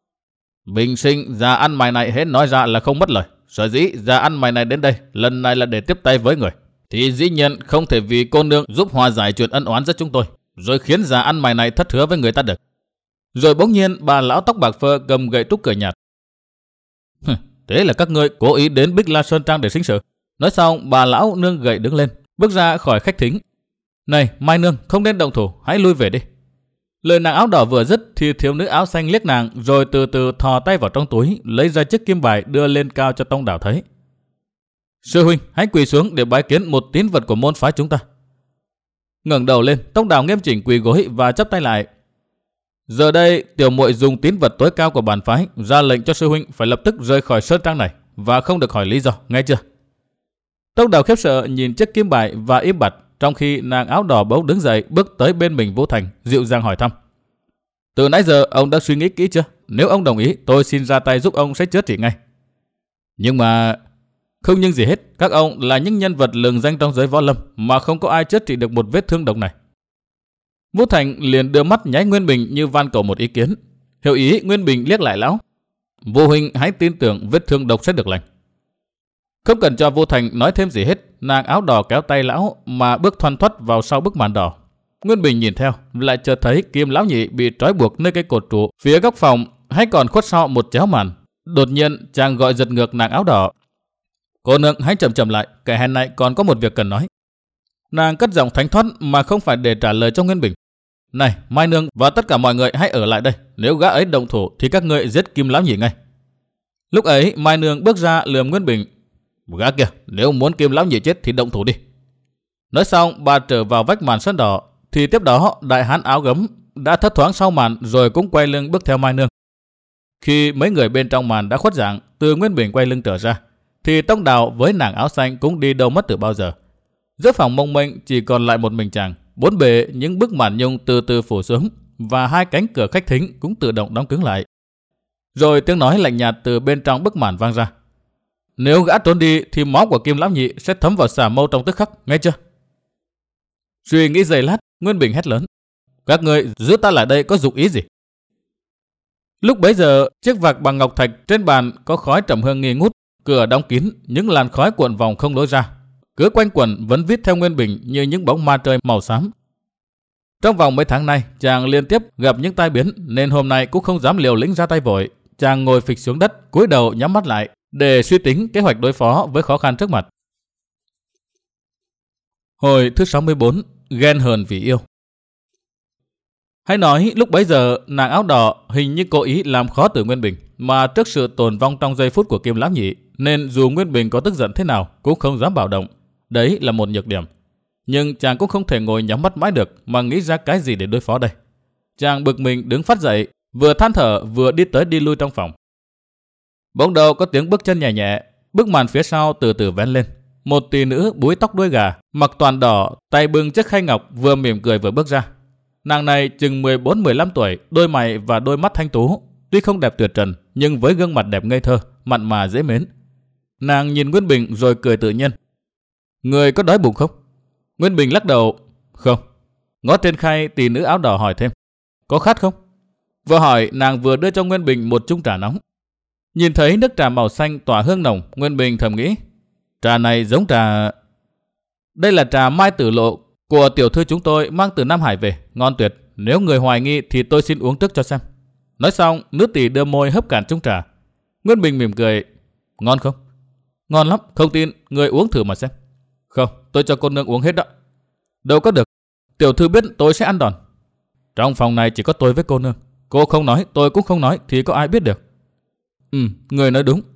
Bình sinh ra ăn mày này hết nói ra là không mất lời. Sở dĩ ra ăn mày này đến đây, lần này là để tiếp tay với người. Thì dĩ nhiên không thể vì cô nương giúp hòa giải chuyện ân oán giữa chúng tôi, rồi khiến ra ăn mày này thất hứa với người ta được. Rồi bỗng nhiên bà lão tóc bạc phơ cầm gậy trúc cười nhạt. Thế là các ngươi cố ý đến Bích La Sơn Trang để sinh sự. Nói xong bà lão nương gậy đứng lên, bước ra khỏi khách thính. Này Mai Nương, không nên động thủ, hãy lui về đi. Lời nàng áo đỏ vừa dứt thì thiếu nữ áo xanh liếc nàng, rồi từ từ thò tay vào trong túi, lấy ra chiếc kim bài đưa lên cao cho Tông Đào thấy. Sư huynh, hãy quỳ xuống để bái kiến một tín vật của môn phái chúng ta. Ngẩng đầu lên, Tông Đào nghiêm chỉnh quỳ gối và chắp tay lại. Giờ đây, tiểu muội dùng tín vật tối cao của bản phái, ra lệnh cho sư huynh phải lập tức rời khỏi sơn trang này và không được hỏi lý do, nghe chưa? Tông Đào khiếp sợ nhìn chiếc kim bài và im bặt, trong khi nàng áo đỏ bỗng đứng dậy bước tới bên mình Vô Thành, dịu dàng hỏi thăm. Từ nãy giờ ông đã suy nghĩ kỹ chưa? Nếu ông đồng ý, tôi xin ra tay giúp ông sẽ chữa trị ngay. Nhưng mà... Không nhưng gì hết, các ông là những nhân vật lừng danh trong giới võ lâm mà không có ai chữa trị được một vết thương độc này. Vô Thành liền đưa mắt nháy Nguyên Bình như van cầu một ý kiến. Hiểu ý, Nguyên Bình liếc lại lão. Vô huynh hãy tin tưởng vết thương độc sẽ được lành. Không cần cho Vô Thành nói thêm gì hết, nàng áo đỏ kéo tay lão mà bước thoăn thoắt vào sau bức màn đỏ. Nguyên Bình nhìn theo, lại chợt thấy Kim lão nhị bị trói buộc nơi cái cột trụ phía góc phòng, hay còn khuất sau một chéo màn. Đột nhiên chàng gọi giật ngược nàng áo đỏ. Cô nương hãy chậm chậm lại, kẻ hèn này còn có một việc cần nói. Nàng cất giọng thánh thoát mà không phải để trả lời cho Nguyên Bình. Này, Mai Nương và tất cả mọi người hãy ở lại đây, nếu gã ấy động thủ thì các ngươi giết Kim lão nhị ngay. Lúc ấy Mai Nương bước ra lườm Nguyên Bình. Gã kìa, nếu muốn Kim lão nhị chết thì động thủ đi. Nói xong bà trở vào vách màn sơn đỏ, thì tiếp đó đại hán áo gấm đã thất thoáng sau màn rồi cũng quay lưng bước theo Mai Nương. Khi mấy người bên trong màn đã khuất dạng, từ Nguyên Bình quay lưng trở ra, thì Tông Đào với nàng áo xanh cũng đi đâu mất từ bao giờ. Giữa phòng mông mênh chỉ còn lại một mình chàng, bốn bề những bức màn nhung từ từ phủ xuống và hai cánh cửa khách thính cũng tự động đóng cứng lại. Rồi tiếng nói lạnh nhạt từ bên trong bức màn vang ra. Nếu gã trốn đi thì máu của Kim lão nhị sẽ thấm vào xà mâu trong tức khắc, nghe chưa? Suy nghĩ giây lát, Nguyên Bình hét lớn. Các ngươi giữ ta lại đây có dụng ý gì? Lúc bấy giờ, chiếc vạc bằng ngọc thạch trên bàn có khói trầm hương nghi ngút, cửa đóng kín, những làn khói cuộn vòng không lối ra. Cứ quanh quẩn vẫn vít theo Nguyên Bình như những bóng ma trời màu xám. Trong vòng mấy tháng nay, chàng liên tiếp gặp những tai biến nên hôm nay cũng không dám liều lĩnh ra tay vội. Chàng ngồi phịch xuống đất, cúi đầu nhắm mắt lại để suy tính kế hoạch đối phó với khó khăn trước mặt. Hồi thứ sáu mươi bốn, ghen hờn vì yêu. Hay nói lúc bấy giờ nàng áo đỏ hình như cố ý làm khó Từ Nguyên Bình, mà trước sự tồn vong trong giây phút của Kim Lão Nhị, nên dù Nguyên Bình có tức giận thế nào cũng không dám bạo động. Đấy là một nhược điểm. Nhưng chàng cũng không thể ngồi nhắm mắt mãi được mà nghĩ ra cái gì để đối phó đây. Chàng bực mình đứng phát dậy, vừa than thở vừa đi tới đi lui trong phòng. Bỗng đầu có tiếng bước chân nhẹ nhẹ, bức màn phía sau từ từ vén lên. Một tỷ nữ búi tóc đuôi gà, mặc toàn đỏ, tay bưng chiếc khay ngọc, vừa mỉm cười vừa bước ra. Nàng này chừng mười bốn mười lăm tuổi, đôi mày và đôi mắt thanh tú, tuy không đẹp tuyệt trần nhưng với gương mặt đẹp ngây thơ, mặn mà dễ mến. Nàng nhìn Nguyên Bình rồi cười tự nhiên. Người có đói bụng không? Nguyên Bình lắc đầu. Không. Ngó trên khay, tỷ nữ áo đỏ hỏi thêm. Có khát không? Vừa hỏi, nàng vừa đưa cho Nguyên Bình một chung trà nóng. Nhìn thấy nước trà màu xanh tỏa hương nồng, Nguyên Bình thầm nghĩ, trà này giống trà... Đây là trà Mai Tử Lộ của tiểu thư chúng tôi mang từ Nam Hải về, ngon tuyệt. Nếu người hoài nghi thì tôi xin uống trước cho xem. Nói xong, nữ tỷ đưa môi hấp cạn chung trà. Nguyên Bình mỉm cười. Ngon không? Ngon lắm, không tin, người uống thử mà xem. Không, tôi cho cô nương uống hết đó. Đâu có được, tiểu thư biết tôi sẽ ăn đòn. Trong phòng này chỉ có tôi với cô nương. Cô không nói, tôi cũng không nói thì có ai biết được. Ừ, người nói đúng.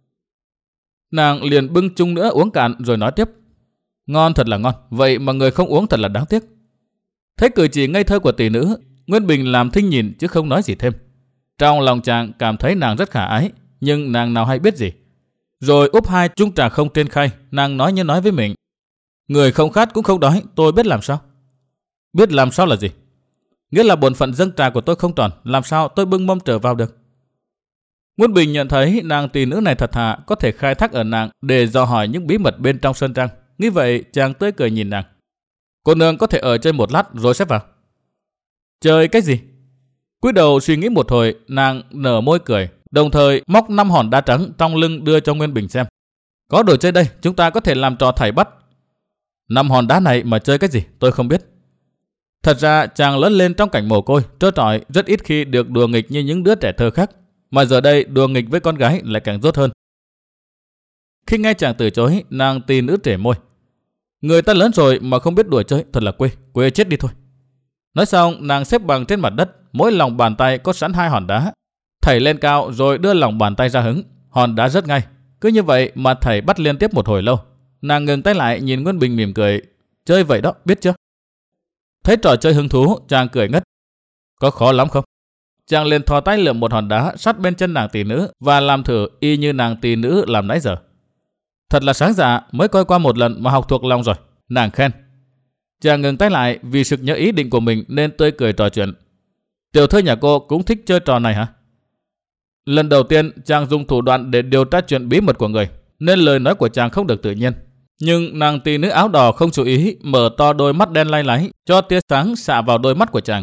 Nàng liền bưng chung nữa uống cạn rồi nói tiếp. Ngon thật là ngon, vậy mà người không uống thật là đáng tiếc. Thấy cử chỉ ngây thơ của tỷ nữ, Nguyên Bình làm thinh nhìn chứ không nói gì thêm. Trong lòng chàng cảm thấy nàng rất khả ái, nhưng nàng nào hay biết gì. Rồi úp hai chung trà không trên khay, nàng nói như nói với mình. Người không khát cũng không đói, tôi biết làm sao. Biết làm sao là gì? Nghĩa là bổn phận dâng trà của tôi không tròn, làm sao tôi bưng mâm trở vào được. Nguyên Bình nhận thấy nàng tỷ nữ này thật thà, có thể khai thác ở nàng để dò hỏi những bí mật bên trong sơn trang. Nghĩ vậy chàng tươi cười nhìn nàng. Cô nương có thể ở chơi một lát rồi sẽ vào. Chơi cái gì? Cúi đầu suy nghĩ một hồi, nàng nở môi cười, đồng thời móc năm hòn đá trắng trong lưng đưa cho Nguyên Bình xem. Có đồ chơi đây, chúng ta có thể làm trò thảy bắt. Năm hòn đá này mà chơi cái gì tôi không biết. Thật ra chàng lớn lên trong cảnh mồ côi, trơ trọi, rất ít khi được đùa nghịch như những đứa trẻ thơ khác. Mà giờ đây đùa nghịch với con gái lại càng rốt hơn. Khi nghe chàng từ chối, nàng tỷ nữ trề môi. Người ta lớn rồi mà không biết đùa chơi, thật là quê, quê chết đi thôi. Nói xong, nàng xếp bằng trên mặt đất, mỗi lòng bàn tay có sẵn hai hòn đá. Thảy lên cao rồi đưa lòng bàn tay ra hứng, hòn đá rớt ngay. Cứ như vậy mà thảy bắt liên tiếp một hồi lâu. Nàng ngừng tay lại nhìn Nguyên Bình mỉm cười. Chơi vậy đó, biết chưa? Thấy trò chơi hứng thú, chàng cười ngất. Có khó lắm không? Chàng liền thò tay lượm một hòn đá sát bên chân nàng tỷ nữ và làm thử y như nàng tỷ nữ làm nãy giờ. Thật là sáng dạ, mới coi qua một lần mà học thuộc lòng rồi. Nàng khen. Chàng ngừng tay lại vì sực nhớ ý định của mình nên tươi cười trò chuyện. Tiểu thư nhà cô cũng thích chơi trò này hả? Lần đầu tiên chàng dùng thủ đoạn để điều tra chuyện bí mật của người, nên lời nói của chàng không được tự nhiên. Nhưng nàng tỷ nữ áo đỏ không chú ý, mở to đôi mắt đen lay láy, cho tia sáng xạ vào đôi mắt của chàng.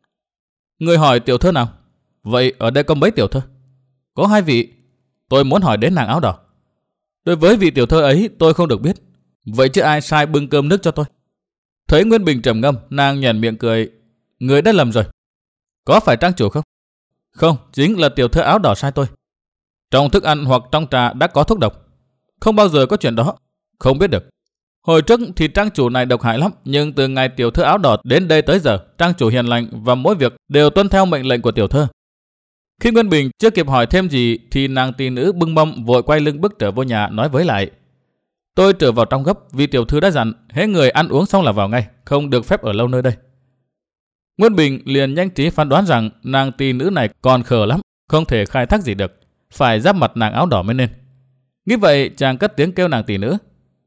Người hỏi tiểu thư nào? Vậy ở đây có mấy tiểu thư? Có hai vị. Tôi muốn hỏi đến nàng áo đỏ. Đối với vị tiểu thư ấy tôi không được biết. Vậy chứ ai sai bưng cơm nước cho tôi? Thấy Nguyên Bình trầm ngâm, nàng nhếch miệng cười. Người đã lầm rồi. Có phải trang chủ không? Không, chính là tiểu thư áo đỏ sai tôi. Trong thức ăn hoặc trong trà đã có thuốc độc. Không bao giờ có chuyện đó. Không biết được. Hồi trước thì trang chủ này độc hại lắm, nhưng từ ngày tiểu thư áo đỏ đến đây tới giờ, trang chủ hiền lành và mỗi việc đều tuân theo mệnh lệnh của tiểu thư. Khi Nguyên Bình chưa kịp hỏi thêm gì thì nàng tỷ nữ bưng mâm vội quay lưng bước trở vô nhà nói với lại. Tôi trở vào trong gấp vì tiểu thư đã dặn, hễ người ăn uống xong là vào ngay, không được phép ở lâu nơi đây. Nguyên Bình liền nhanh trí phán đoán rằng nàng tỷ nữ này còn khờ lắm, không thể khai thác gì được, phải giáp mặt nàng áo đỏ mới nên. Nghĩ vậy chàng cất tiếng kêu nàng tỷ nữ.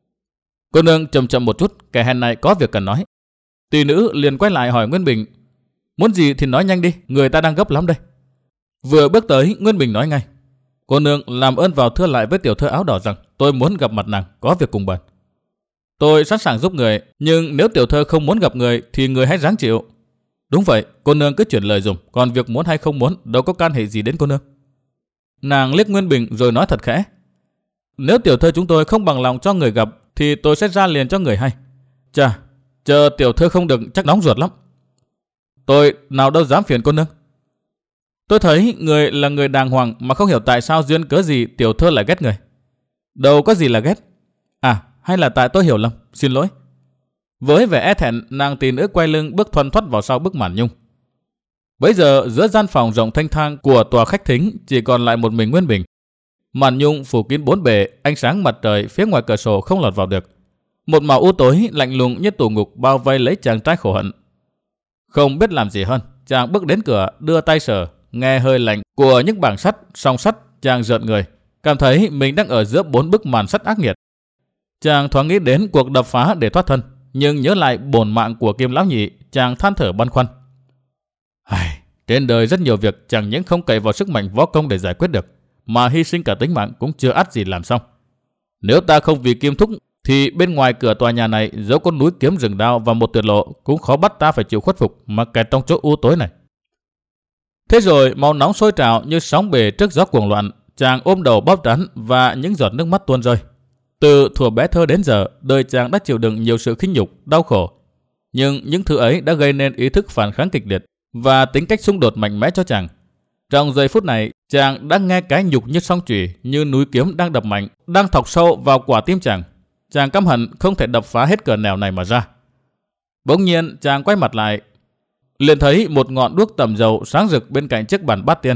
Cô nương chậm chậm một chút, kẻ hèn này có việc cần nói. Tỷ nữ liền quay lại hỏi Nguyên Bình. Muốn gì thì nói nhanh đi, người ta đang gấp lắm đây. Vừa bước tới, Nguyên Bình nói ngay. Cô nương làm ơn vào thưa lại với tiểu thư áo đỏ rằng tôi muốn gặp mặt nàng, có việc cùng bàn. Tôi sẵn sàng giúp người, nhưng nếu tiểu thư không muốn gặp người thì người hãy ráng chịu. Đúng vậy, cô nương cứ chuyển lời dùm, còn việc muốn hay không muốn đâu có can hệ gì đến cô nương. Nàng liếc Nguyên Bình rồi nói thật khẽ. Nếu tiểu thư chúng tôi không bằng lòng cho người gặp thì tôi sẽ ra liền cho người hay. Chà, chờ tiểu thư không được chắc nóng ruột lắm. Tôi nào đâu dám phiền cô nương. Tôi thấy người là người đàng hoàng mà không hiểu tại sao duyên cớ gì tiểu thư lại ghét người. Đâu có gì là ghét. À, hay là tại tôi hiểu lầm, xin lỗi. Với vẻ e thẹn, nàng tỷ nữ quay lưng bước thoăn thoắt vào sau bức màn nhung. Bấy giờ giữa gian phòng rộng thanh thang của tòa khách thính chỉ còn lại một mình Nguyên Bình. Màn nhung phủ kín bốn bề, ánh sáng mặt trời phía ngoài cửa sổ không lọt vào được. Một màu u tối lạnh lùng như tù ngục bao vây lấy chàng trai khổ hận. Không biết làm gì hơn, chàng bước đến cửa, đưa tay sờ, nghe hơi lạnh của những bảng sắt, song sắt, chàng rợn người, cảm thấy mình đang ở giữa bốn bức màn sắt ác nghiệt. Chàng thoáng nghĩ đến cuộc đập phá để thoát thân, nhưng nhớ lại bổn mạng của Kim lão nhị, chàng than thở băn khoăn. Ai, trên đời rất nhiều việc chẳng những không cậy vào sức mạnh võ công để giải quyết được, mà hy sinh cả tính mạng cũng chưa ắt gì làm xong. Nếu ta không vì Kim thúc, thì bên ngoài cửa tòa nhà này dẫu có núi kiếm rừng đao và một tuyệt lộ cũng khó bắt ta phải chịu khuất phục mà kẹt trong chỗ u tối này. Thế rồi máu nóng sôi trào như sóng bể trước gió cuồng loạn, chàng ôm đầu bóp trán và những giọt nước mắt tuôn rơi. Từ thuở bé thơ đến giờ, đời chàng đã chịu đựng nhiều sự khinh nhục, đau khổ. Nhưng những thứ ấy đã gây nên ý thức phản kháng kịch liệt và tính cách xung đột mạnh mẽ cho chàng. Trong giây phút này, chàng đã nghe cái nhục như song chùy, như núi kiếm đang đập mạnh, đang thọc sâu vào quả tim chàng. Chàng căm hận không thể đập phá hết cửa nẻo này mà ra. Bỗng nhiên chàng quay mặt lại, liền thấy một ngọn đuốc tẩm dầu sáng rực bên cạnh chiếc bàn bát tiên.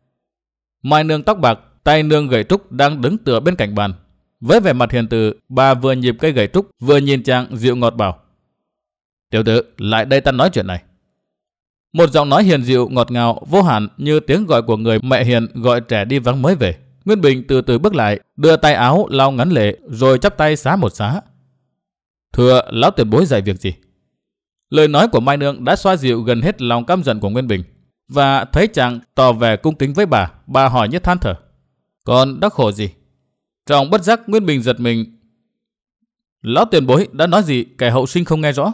Mai nương tóc bạc, tay nương gậy trúc đang đứng tựa bên cạnh bàn. Với vẻ mặt hiền từ, bà vừa nhịp cây gậy trúc, vừa nhìn chàng dịu ngọt bảo: Tiểu tử, lại đây ta nói chuyện này. Một giọng nói hiền dịu ngọt ngào vô hạn như tiếng gọi của người mẹ hiền gọi trẻ đi vắng mới về. Nguyên Bình từ từ bước lại, đưa tay áo lau ngắn lệ, rồi chắp tay xá một xá. Thưa lão tiền bối dạy việc gì? Lời nói của Mai nương đã xoa dịu gần hết lòng căm giận của Nguyên Bình, và thấy chàng tỏ vẻ cung kính với bà, bà hỏi như than thở: Con đắc khổ gì? Trong bất giác Nguyên Bình giật mình. Lão tiền bối đã nói gì kẻ hậu sinh không nghe rõ?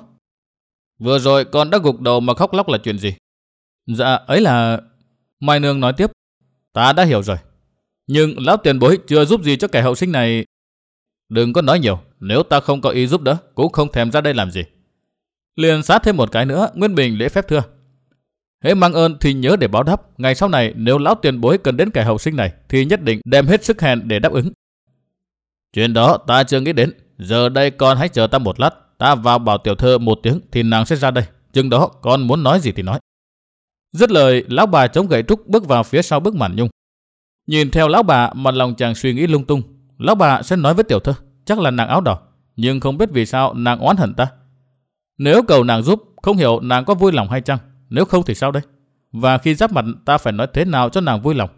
Vừa rồi con đã gục đầu mà khóc lóc là chuyện gì? Dạ ấy là... Mai nương nói tiếp: Ta đã hiểu rồi. Nhưng lão tiền bối chưa giúp gì cho kẻ hậu sinh này. Đừng có nói nhiều, nếu ta không có ý giúp đỡ cũng không thèm ra đây làm gì. Liền sát thêm một cái nữa, Nguyên Bình lễ phép thưa: Hễ mang ơn thì nhớ để báo đáp. Ngày sau này nếu lão tiền bối cần đến kẻ hậu sinh này thì nhất định đem hết sức hèn để đáp ứng. Chuyện đó ta chưa nghĩ đến. Giờ đây con hãy chờ ta một lát. Ta vào bảo tiểu thơ một tiếng thì nàng sẽ ra đây. Chừng đó con muốn nói gì thì nói. Dứt lời, lão bà chống gậy trúc bước vào phía sau bức màn nhung. Nhìn theo lão bà mà lòng chàng suy nghĩ lung tung. Lão bà sẽ nói với tiểu thơ chắc là nàng áo đỏ, nhưng không biết vì sao nàng oán hận ta. Nếu cầu nàng giúp, không hiểu nàng có vui lòng hay chăng? Nếu không thì sao đây? Và khi giáp mặt ta phải nói thế nào cho nàng vui lòng?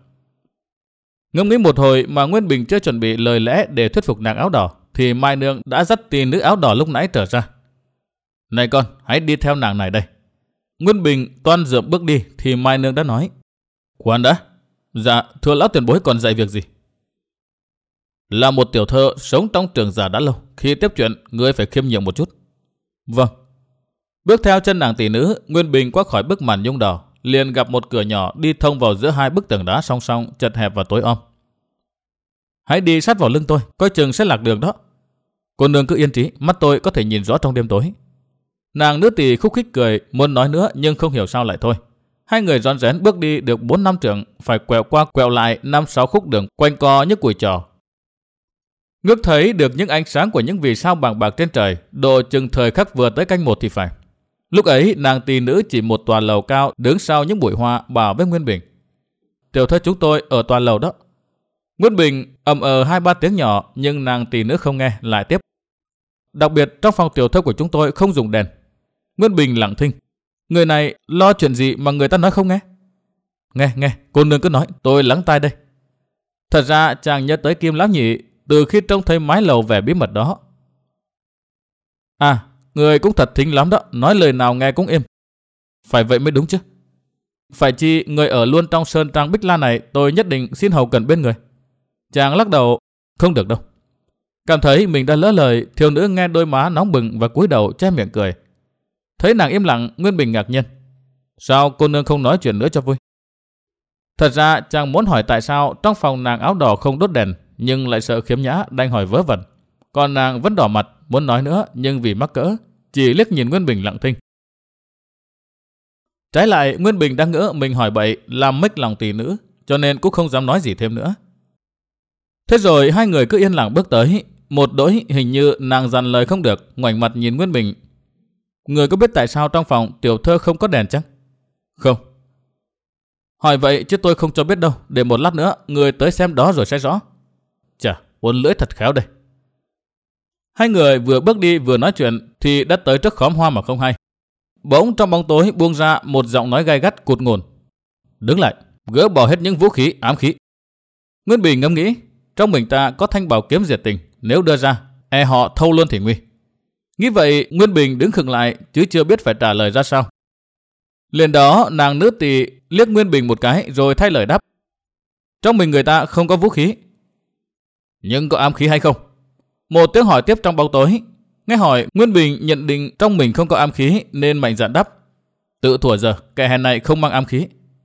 Ngẫm nghĩ một hồi mà Nguyên Bình chưa chuẩn bị lời lẽ để thuyết phục nàng áo đỏ, thì Mai nương đã dắt tỷ nữ áo đỏ lúc nãy trở ra. Này con, hãy đi theo nàng này đây. Nguyên Bình toan dượm bước đi thì Mai nương đã nói: Khoan đã. Dạ, thưa lão tiền bối còn dạy việc gì? Là một tiểu thơ sống trong trường giả đã lâu, khi tiếp chuyện ngươi phải khiêm nhường một chút. Vâng. Bước theo chân nàng tỷ nữ, Nguyên Bình qua khỏi bức màn nhung đỏ, liền gặp một cửa nhỏ đi thông vào giữa hai bức tường đá song song, chật hẹp và tối om. Hãy đi sát vào lưng tôi, coi chừng sẽ lạc đường đó. Cô nương cứ yên trí, mắt tôi có thể nhìn rõ trong đêm tối. Nàng nữ tỳ khúc khích cười, muốn nói nữa nhưng không hiểu sao lại thôi. Hai người rón rén bước đi được bốn năm trượng, phải quẹo qua quẹo lại năm sáu khúc đường quanh co như cùi trò. Ngước thấy được những ánh sáng của những vì sao bàng bạc trên trời, độ chừng thời khắc vừa tới canh một thì phải. Lúc ấy nàng tỳ nữ chỉ một tòa lầu cao đứng sau những bụi hoa, bảo với Nguyên Bình: Tiểu thơ chúng tôi ở tòa lầu đó. Nguyên Bình ầm ờ hai ba tiếng nhỏ, nhưng nàng tỳ nữ không nghe, lại tiếp: Đặc biệt trong phòng tiểu thơ của chúng tôi không dùng đèn. Nguyên Bình lặng thinh. Người này lo chuyện gì mà người ta nói không nghe? Nghe, nghe, cô nương cứ nói, tôi lắng tai đây. Thật ra chàng nhớ tới Kim lão nhị từ khi trông thấy mái lầu vẻ bí mật đó. À, người cũng thật thính lắm đó, nói lời nào nghe cũng êm. Phải vậy mới đúng chứ. Phải chi người ở luôn trong sơn trang Bích La này, tôi nhất định xin hầu cận bên người. Chàng lắc đầu: Không được đâu. Cảm thấy mình đã lỡ lời, thiếu nữ nghe đôi má nóng bừng và cúi đầu che miệng cười. Thấy nàng im lặng, Nguyên Bình ngạc nhiên: Sao cô nương không nói chuyện nữa cho vui? Thật ra chàng muốn hỏi tại sao trong phòng nàng áo đỏ không đốt đèn, nhưng lại sợ khiếm nhã đành hỏi vớ vẩn. Còn nàng vẫn đỏ mặt muốn nói nữa, nhưng vì mắc cỡ chỉ liếc nhìn Nguyên Bình lặng thinh. Trái lại Nguyên Bình đang ngỡ mình hỏi bậy làm mếch lòng tỷ nữ, cho nên cũng không dám nói gì thêm nữa. Thế rồi hai người cứ yên lặng bước tới. Một đỗi hình như nàng dằn lời không được, ngoảnh mặt nhìn Nguyên Bình: Người có biết tại sao trong phòng tiểu thơ không có đèn chăng? Không. Hỏi vậy chứ tôi không cho biết đâu, để một lát nữa người tới xem đó rồi sẽ rõ. Chà, uốn lưỡi thật khéo đây. Hai người vừa bước đi vừa nói chuyện thì đã tới trước khóm hoa mà không hay. Bỗng trong bóng tối buông ra một giọng nói gay gắt cụt ngùn. Đứng lại, gỡ bỏ hết những vũ khí ám khí. Nguyên Bình ngẫm nghĩ, trong mình ta có thanh bảo kiếm diệt tình, nếu đưa ra, e họ thâu luôn thì nguy. Nghĩ vậy, Nguyên Bình đứng khựng lại chứ chưa biết phải trả lời ra sao. Liền đó nàng nữ tỳ liếc Nguyên Bình một cái rồi thay lời đáp. Trong mình người ta không có vũ khí. Nhưng có ám khí hay không? Một tiếng hỏi tiếp trong bóng tối. Nghe hỏi, Nguyên Bình nhận định trong mình không có ám khí nên mạnh dạn đáp. Tự thuở giờ, kẻ hèn này không mang ám khí.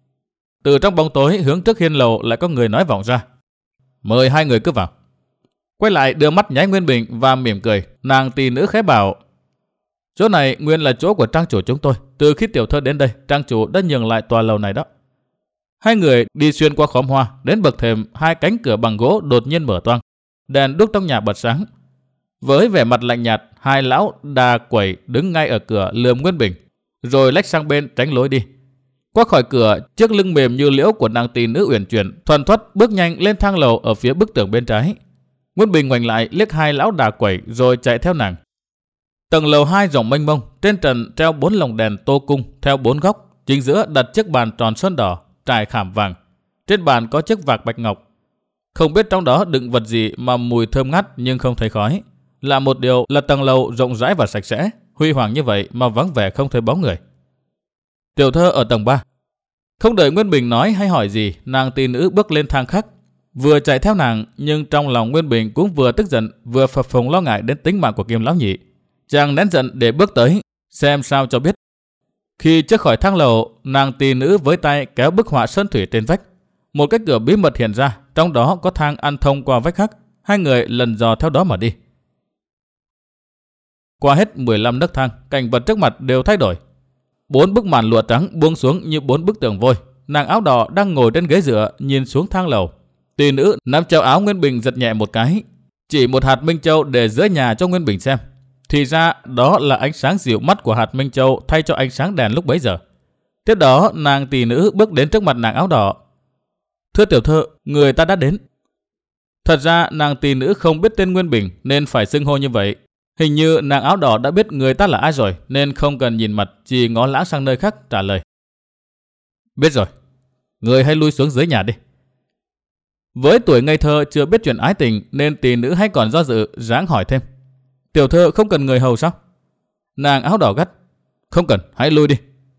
Từ trong bóng tối hướng trước hiên lầu lại có người nói vọng ra. Mời hai người cứ vào. Quay lại đưa mắt nháy Nguyên Bình và mỉm cười. Nàng tỳ nữ khẽ bảo. Chỗ này nguyên là chỗ của trang chủ chúng tôi. Từ khi tiểu thơ đến đây, trang chủ đã nhường lại tòa lầu này đó. Hai người đi xuyên qua khóm hoa, đến bậc thềm, hai cánh cửa bằng gỗ đột nhiên mở toang. Đèn đuốc trong nhà bật sáng. Với vẻ mặt lạnh nhạt, hai lão đà quẩy đứng ngay ở cửa lườm Nguyên Bình, rồi lách sang bên tránh lối đi. Qua khỏi cửa, chiếc lưng mềm như liễu của nàng tỳ nữ uyển chuyển, thuần thoắt bước nhanh lên thang lầu ở phía bức tường bên trái. Nguyên Bình ngoảnh lại liếc hai lão đà quẩy rồi chạy theo nàng. Tầng lầu hai rộng mênh mông, trên trần treo bốn lồng đèn tô cung theo bốn góc, chính giữa đặt chiếc bàn tròn sơn đỏ trải khảm vàng. Trên bàn có chiếc vạc bạch ngọc. Không biết trong đó đựng vật gì mà mùi thơm ngát nhưng không thấy khói. Là một điều là tầng lầu rộng rãi và sạch sẽ, huy hoàng như vậy mà vắng vẻ không thấy bóng người. Tiểu thơ ở tầng ba. Không đợi Nguyên Bình nói hay hỏi gì, nàng tỳ nữ bước lên thang khác. Vừa chạy theo nàng, nhưng trong lòng Nguyên Bình cũng vừa tức giận, vừa phập phồng lo ngại đến tính mạng của Kim lão nhị. Chàng nén giận để bước tới, xem sao cho biết. Khi trước khỏi thang lầu, nàng tỳ nữ với tay kéo bức họa sơn thủy trên vách. Một cái cửa bí mật hiện ra, trong đó có thang ăn thông qua vách khác. Hai người lần dò theo đó mà đi. Qua hết mười lăm nấc thang, cảnh vật trước mặt đều thay đổi. Bốn bức màn lụa trắng buông xuống như bốn bức tường vôi. Nàng áo đỏ đang ngồi trên ghế dựa nhìn xuống thang lầu. Tỷ nữ nắm châu áo Nguyên Bình giật nhẹ một cái, chỉ một hạt minh châu để giữa nhà cho Nguyên Bình xem. Thì ra đó là ánh sáng dịu mắt của hạt minh châu thay cho ánh sáng đèn lúc bấy giờ. Tiếp đó nàng tỷ nữ bước đến trước mặt nàng áo đỏ. Thưa tiểu thơ, người ta đã đến. Thật ra nàng tỷ nữ không biết tên Nguyên Bình nên phải xưng hô như vậy. Hình như nàng áo đỏ đã biết người ta là ai rồi nên không cần nhìn mặt, chỉ ngó lãng sang nơi khác trả lời. Biết rồi, người hãy lui xuống dưới nhà đi. Với tuổi ngây thơ chưa biết chuyện ái tình nên tỷ nữ hay còn do dự, ráng hỏi thêm. Tiểu thơ không cần người hầu sao? Nàng áo đỏ gắt. Không cần, hãy lui đi.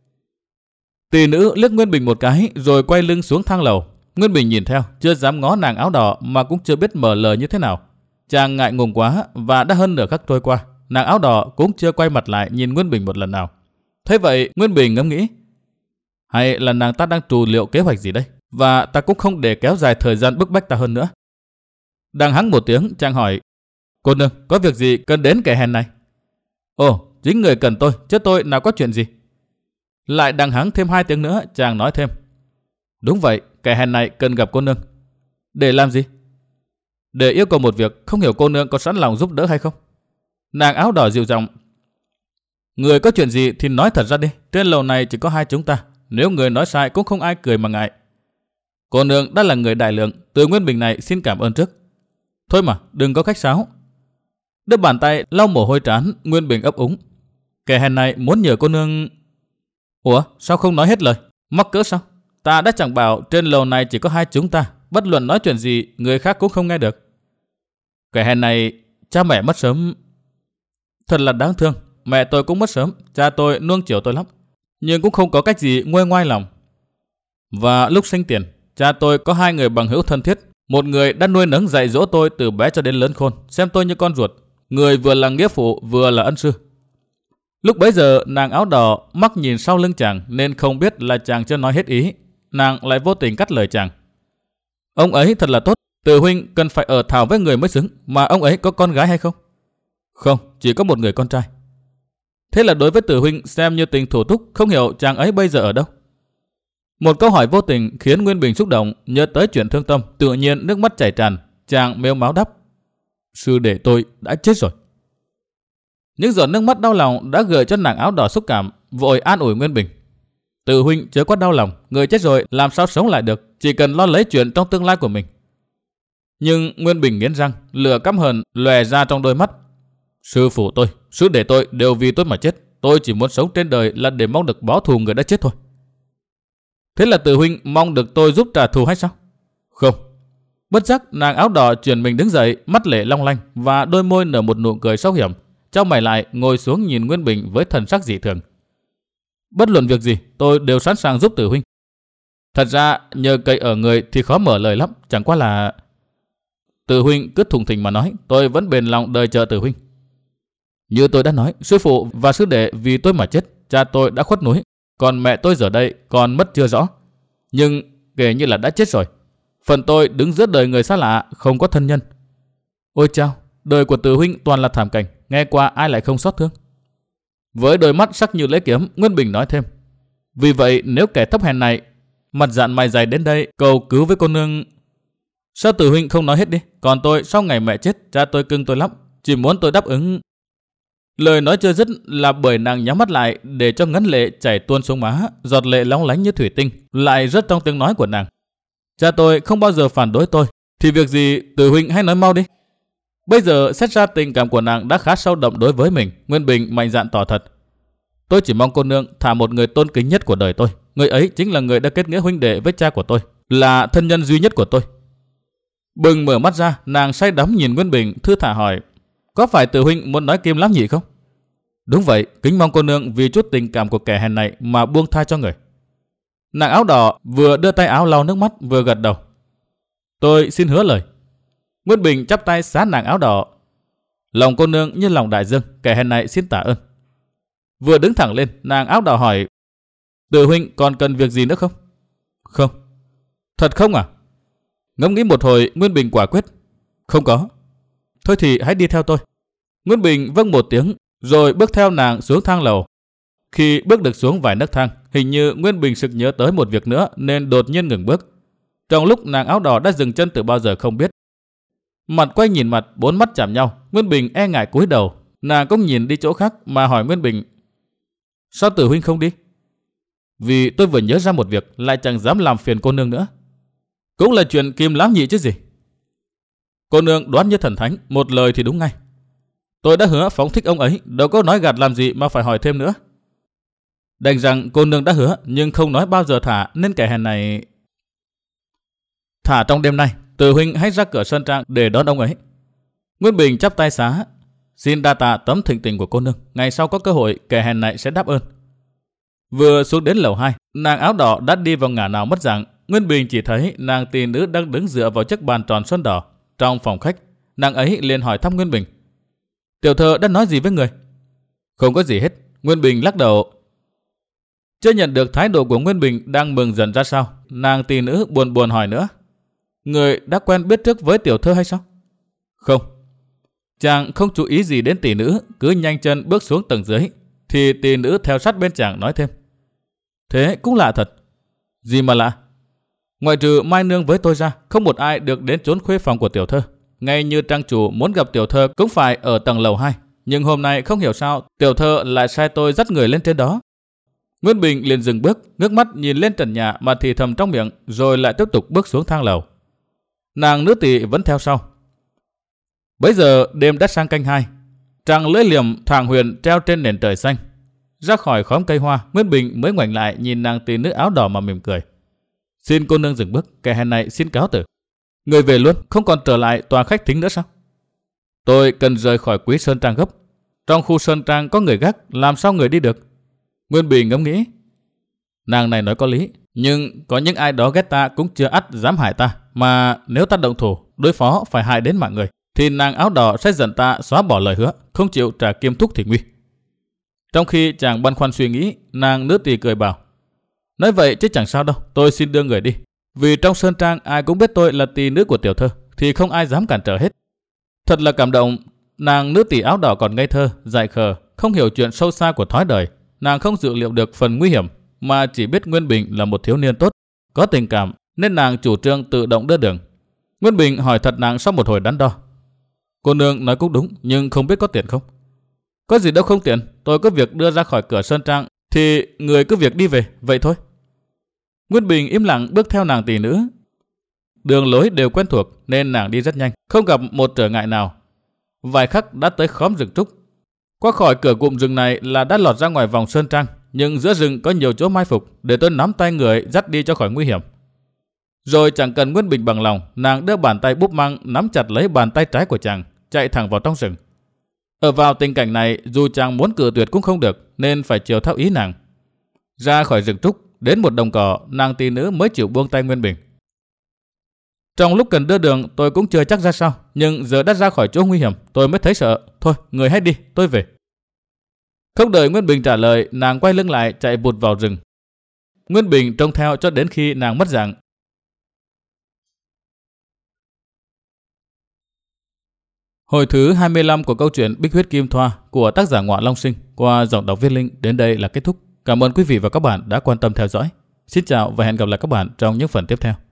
Tỷ nữ liếc Nguyên Bình một cái rồi quay lưng xuống thang lầu. Nguyên Bình nhìn theo, chưa dám ngó nàng áo đỏ mà cũng chưa biết mở lời như thế nào. Chàng ngại ngùng quá và đã hơn nửa khắc trôi qua, nàng áo đỏ cũng chưa quay mặt lại nhìn Nguyên Bình một lần nào. Thế vậy Nguyên Bình ngẫm nghĩ, hay là nàng ta đang trù liệu kế hoạch gì đây, và ta cũng không để kéo dài thời gian bức bách ta hơn nữa. Đang hắng một tiếng, chàng hỏi, cô nương có việc gì cần đến kẻ hèn này? Ồ, chính người cần tôi, chứ tôi nào có chuyện gì. Lại đang hắng thêm hai tiếng nữa, chàng nói thêm, đúng vậy, kẻ hèn này cần gặp cô nương. Để làm gì? Để yêu cầu một việc, không hiểu cô nương có sẵn lòng giúp đỡ hay không? Nàng áo đỏ dịu giọng, người có chuyện gì thì nói thật ra đi, trên lầu này chỉ có hai chúng ta, nếu người nói sai cũng không ai cười mà ngại. Cô nương đã là người đại lượng, từ Nguyên Bình này xin cảm ơn trước. Thôi mà, đừng có khách sáo. Đứt bàn tay lau mồ hôi trán, Nguyên Bình ấp úng. Kẻ hèn này muốn nhờ cô nương. Ủa, sao không nói hết lời? Mắc cỡ sao? Ta đã chẳng bảo trên lầu này chỉ có hai chúng ta, bất luận nói chuyện gì, người khác cũng không nghe được. Kẻ hèn này, cha mẹ mất sớm. Thật là đáng thương, mẹ tôi cũng mất sớm, cha tôi nuông chiều tôi lắm, nhưng cũng không có cách gì nguôi ngoai lòng. Và lúc sinh tiền, cha tôi có hai người bằng hữu thân thiết, một người đã nuôi nấng dạy dỗ tôi từ bé cho đến lớn khôn, xem tôi như con ruột, người vừa là nghĩa phụ vừa là ân sư. Lúc bấy giờ nàng áo đỏ mắc nhìn sau lưng chàng nên không biết là chàng chưa nói hết ý, nàng lại vô tình cắt lời chàng. Ông ấy thật là tốt, Từ huynh cần phải ở thảo với người mới xứng, mà ông ấy có con gái hay không? Không, chỉ có một người con trai. Thế là đối với Từ huynh xem như tình thủ túc, không hiểu chàng ấy bây giờ ở đâu. Một câu hỏi vô tình khiến Nguyên Bình xúc động, nhớ tới chuyện thương tâm, tự nhiên nước mắt chảy tràn, chàng mếu máo đáp: sư đệ tôi đã chết rồi. Những giọt nước mắt đau lòng đã gợi cho nàng áo đỏ xúc cảm, vội an ủi Nguyên Bình: Từ huynh chớ quá đau lòng, người chết rồi làm sao sống lại được, chỉ cần lo lấy chuyện trong tương lai của mình. Nhưng Nguyên Bình nghiến răng, lửa căm hờn lòe ra trong đôi mắt. Sư phụ tôi, sư đệ tôi đều vì tôi mà chết, tôi chỉ muốn sống trên đời là để mong được báo thù người đã chết thôi. Thế là Từ huynh mong được tôi giúp trả thù hay sao? Không. Bất giác nàng áo đỏ chuyển mình đứng dậy, mắt lệ long lanh và đôi môi nở một nụ cười sâu hiểm, chau mày lại ngồi xuống nhìn Nguyên Bình với thần sắc dị thường. Bất luận việc gì, tôi đều sẵn sàng giúp Từ huynh. Thật ra nhờ cậy ở người thì khó mở lời lắm, chẳng qua là... Từ huynh cứ thùng thình mà nói, tôi vẫn bền lòng đời chờ Từ huynh. Như tôi đã nói, sư phụ và sư đệ vì tôi mà chết, cha tôi đã khuất núi, còn mẹ tôi giờ đây còn mất chưa rõ. Nhưng kể như là đã chết rồi. Phần tôi đứng giữa đời người xa lạ, không có thân nhân. Ôi chao, đời của Từ huynh toàn là thảm cảnh, nghe qua ai lại không xót thương. Với đôi mắt sắc như lưỡi kiếm, Nguyên Bình nói thêm. Vì vậy nếu kẻ thấp hèn này mặt dạn mày dày đến đây cầu cứu với cô nương... Sao Từ huynh không nói hết đi? Còn tôi sau ngày mẹ chết, cha tôi cưng tôi lắm, chỉ muốn tôi đáp ứng. Lời nói chưa dứt là bởi nàng nhắm mắt lại để cho ngấn lệ chảy tuôn xuống má, giọt lệ lóng lánh như thủy tinh lại rớt trong tiếng nói của nàng. Cha tôi không bao giờ phản đối tôi, thì việc gì Từ huynh hãy nói mau đi. Bây giờ xét ra tình cảm của nàng đã khá sâu đậm đối với mình, Nguyên Bình mạnh dạn tỏ thật. Tôi chỉ mong cô nương thả một người tôn kính nhất của đời tôi, người ấy chính là người đã kết nghĩa huynh đệ với cha của tôi, là thân nhân duy nhất của tôi. Bừng mở mắt ra, nàng say đắm nhìn Nguyên Bình, thư thả hỏi, có phải Từ huynh muốn nói kim lắm nhỉ không? Đúng vậy, kính mong cô nương vì chút tình cảm của kẻ hèn này mà buông tha cho người. Nàng áo đỏ vừa đưa tay áo lau nước mắt vừa gật đầu. Tôi xin hứa lời. Nguyên Bình chắp tay xá nàng áo đỏ. Lòng cô nương như lòng đại dương, kẻ hèn này xin tạ ơn. Vừa đứng thẳng lên, nàng áo đỏ hỏi, Từ huynh còn cần việc gì nữa không? Không. Thật không à? Ngẫm nghĩ một hồi, Nguyên Bình quả quyết. Không có. Thôi thì hãy đi theo tôi. Nguyên Bình vâng một tiếng, rồi bước theo nàng xuống thang lầu. Khi bước được xuống vài nấc thang, hình như Nguyên Bình sực nhớ tới một việc nữa nên đột nhiên ngừng bước. Trong lúc nàng áo đỏ đã dừng chân từ bao giờ không biết. Mặt quay nhìn mặt, bốn mắt chạm nhau, Nguyên Bình e ngại cúi đầu. Nàng cũng nhìn đi chỗ khác mà hỏi Nguyên Bình, sao Từ huynh không đi? Vì tôi vừa nhớ ra một việc, lại chẳng dám làm phiền cô nương nữa. Cũng là chuyện kim lắm nhỉ chứ gì. Cô nương đoán như thần thánh, một lời thì đúng ngay. Tôi đã hứa phóng thích ông ấy, đâu có nói gạt làm gì mà phải hỏi thêm nữa. Đành rằng cô nương đã hứa, nhưng không nói bao giờ thả, nên kẻ hèn này... Thả trong đêm nay, Từ huynh hãy ra cửa sơn trang để đón ông ấy. Nguyên Bình chắp tay xá, xin đa tạ tấm thịnh tình của cô nương, ngày sau có cơ hội kẻ hèn này sẽ đáp ơn. Vừa xuống đến lầu hai, nàng áo đỏ đã đi vào ngả nào mất dạng. Nguyên Bình chỉ thấy nàng tỷ nữ đang đứng dựa vào chiếc bàn tròn sơn đỏ trong phòng khách. Nàng ấy liền hỏi thăm Nguyên Bình, tiểu thơ đã nói gì với người? Không có gì hết. Nguyên Bình lắc đầu. Chưa nhận được thái độ của Nguyên Bình đang mừng dần ra sao, nàng tỷ nữ buồn buồn hỏi nữa, người đã quen biết trước với tiểu thơ hay sao? Không. Chàng không chú ý gì đến tỷ nữ, cứ nhanh chân bước xuống tầng dưới, thì tỷ nữ theo sát bên chàng nói thêm, thế cũng lạ thật. Gì mà lạ? Ngoại trừ Mai Nương với tôi ra, không một ai được đến chốn khuê phòng của tiểu thơ. Ngay như trang chủ muốn gặp tiểu thơ cũng phải ở tầng lầu hai, nhưng hôm nay không hiểu sao tiểu thơ lại sai tôi dắt người lên trên đó. Nguyên Bình liền dừng bước, ngước mắt nhìn lên trần nhà mà thì thầm trong miệng, rồi lại tiếp tục bước xuống thang lầu. Nàng nữ tỷ vẫn theo sau. Bấy giờ đêm đã sang canh hai, trăng lưỡi liềm thàng huyền treo trên nền trời xanh. Ra khỏi khóm cây hoa, Nguyên Bình mới ngoảnh lại nhìn nàng tỷ nữ áo đỏ mà mỉm cười. Xin cô nương dừng bước, kẻ hèn này xin cáo từ. Người về luôn, không còn trở lại tòa khách thính nữa sao? Tôi cần rời khỏi Quý Sơn Trang gấp. Trong khu Sơn Trang có người gác, làm sao người đi được? Nguyên Bình ngẫm nghĩ. Nàng này nói có lý, nhưng có những ai đó ghét ta cũng chưa ắt dám hại ta. Mà nếu ta động thủ, đối phó phải hại đến mạng người, thì nàng áo đỏ sẽ giận ta xóa bỏ lời hứa, không chịu trả kim thúc thì nguy. Trong khi chàng băn khoăn suy nghĩ, nàng nữ tỳ cười bảo, nói vậy chứ chẳng sao đâu, tôi xin đưa người đi. Vì trong Sơn Trang ai cũng biết tôi là tỳ nữ của tiểu thơ, thì không ai dám cản trở hết. Thật là cảm động. Nàng nữ tỳ áo đỏ còn ngây thơ, dại khờ, không hiểu chuyện sâu xa của thói đời. Nàng không dự liệu được phần nguy hiểm, mà chỉ biết Nguyên Bình là một thiếu niên tốt, có tình cảm, nên nàng chủ trương tự động đưa đường. Nguyên Bình hỏi thật nàng sau một hồi đắn đo. Cô nương nói cũng đúng, nhưng không biết có tiền không? Có gì đâu không tiền, tôi có việc đưa ra khỏi cửa Sơn Trang Thì người cứ việc đi về, vậy thôi. Nguyên Bình im lặng bước theo nàng tỷ nữ. Đường lối đều quen thuộc nên nàng đi rất nhanh, không gặp một trở ngại nào. Vài khắc đã tới khóm rừng trúc. Qua khỏi cửa cụm rừng này là đã lọt ra ngoài vòng sơn trang, nhưng giữa rừng có nhiều chỗ mai phục để tôi nắm tay người dắt đi cho khỏi nguy hiểm. Rồi chẳng cần Nguyên Bình bằng lòng, nàng đưa bàn tay búp măng nắm chặt lấy bàn tay trái của chàng, chạy thẳng vào trong rừng. Ở vào tình cảnh này, dù chàng muốn cự tuyệt cũng không được, nên phải chiều theo ý nàng. Ra khỏi rừng trúc, đến một đồng cỏ, nàng tỷ nữ mới chịu buông tay Nguyên Bình. Trong lúc cần đưa đường, tôi cũng chưa chắc ra sao, nhưng giờ đã ra khỏi chỗ nguy hiểm, tôi mới thấy sợ. Thôi, người hãy đi, tôi về. Không đợi Nguyên Bình trả lời, nàng quay lưng lại chạy vụt vào rừng. Nguyên Bình trông theo cho đến khi nàng mất dạng. Hồi thứ hai mươi lăm của câu chuyện Bích Huyết Kim Thoa của tác giả Ngọa Long Sinh qua giọng đọc Viết Linh đến đây là kết thúc. Cảm ơn quý vị và các bạn đã quan tâm theo dõi. Xin chào và hẹn gặp lại các bạn trong những phần tiếp theo.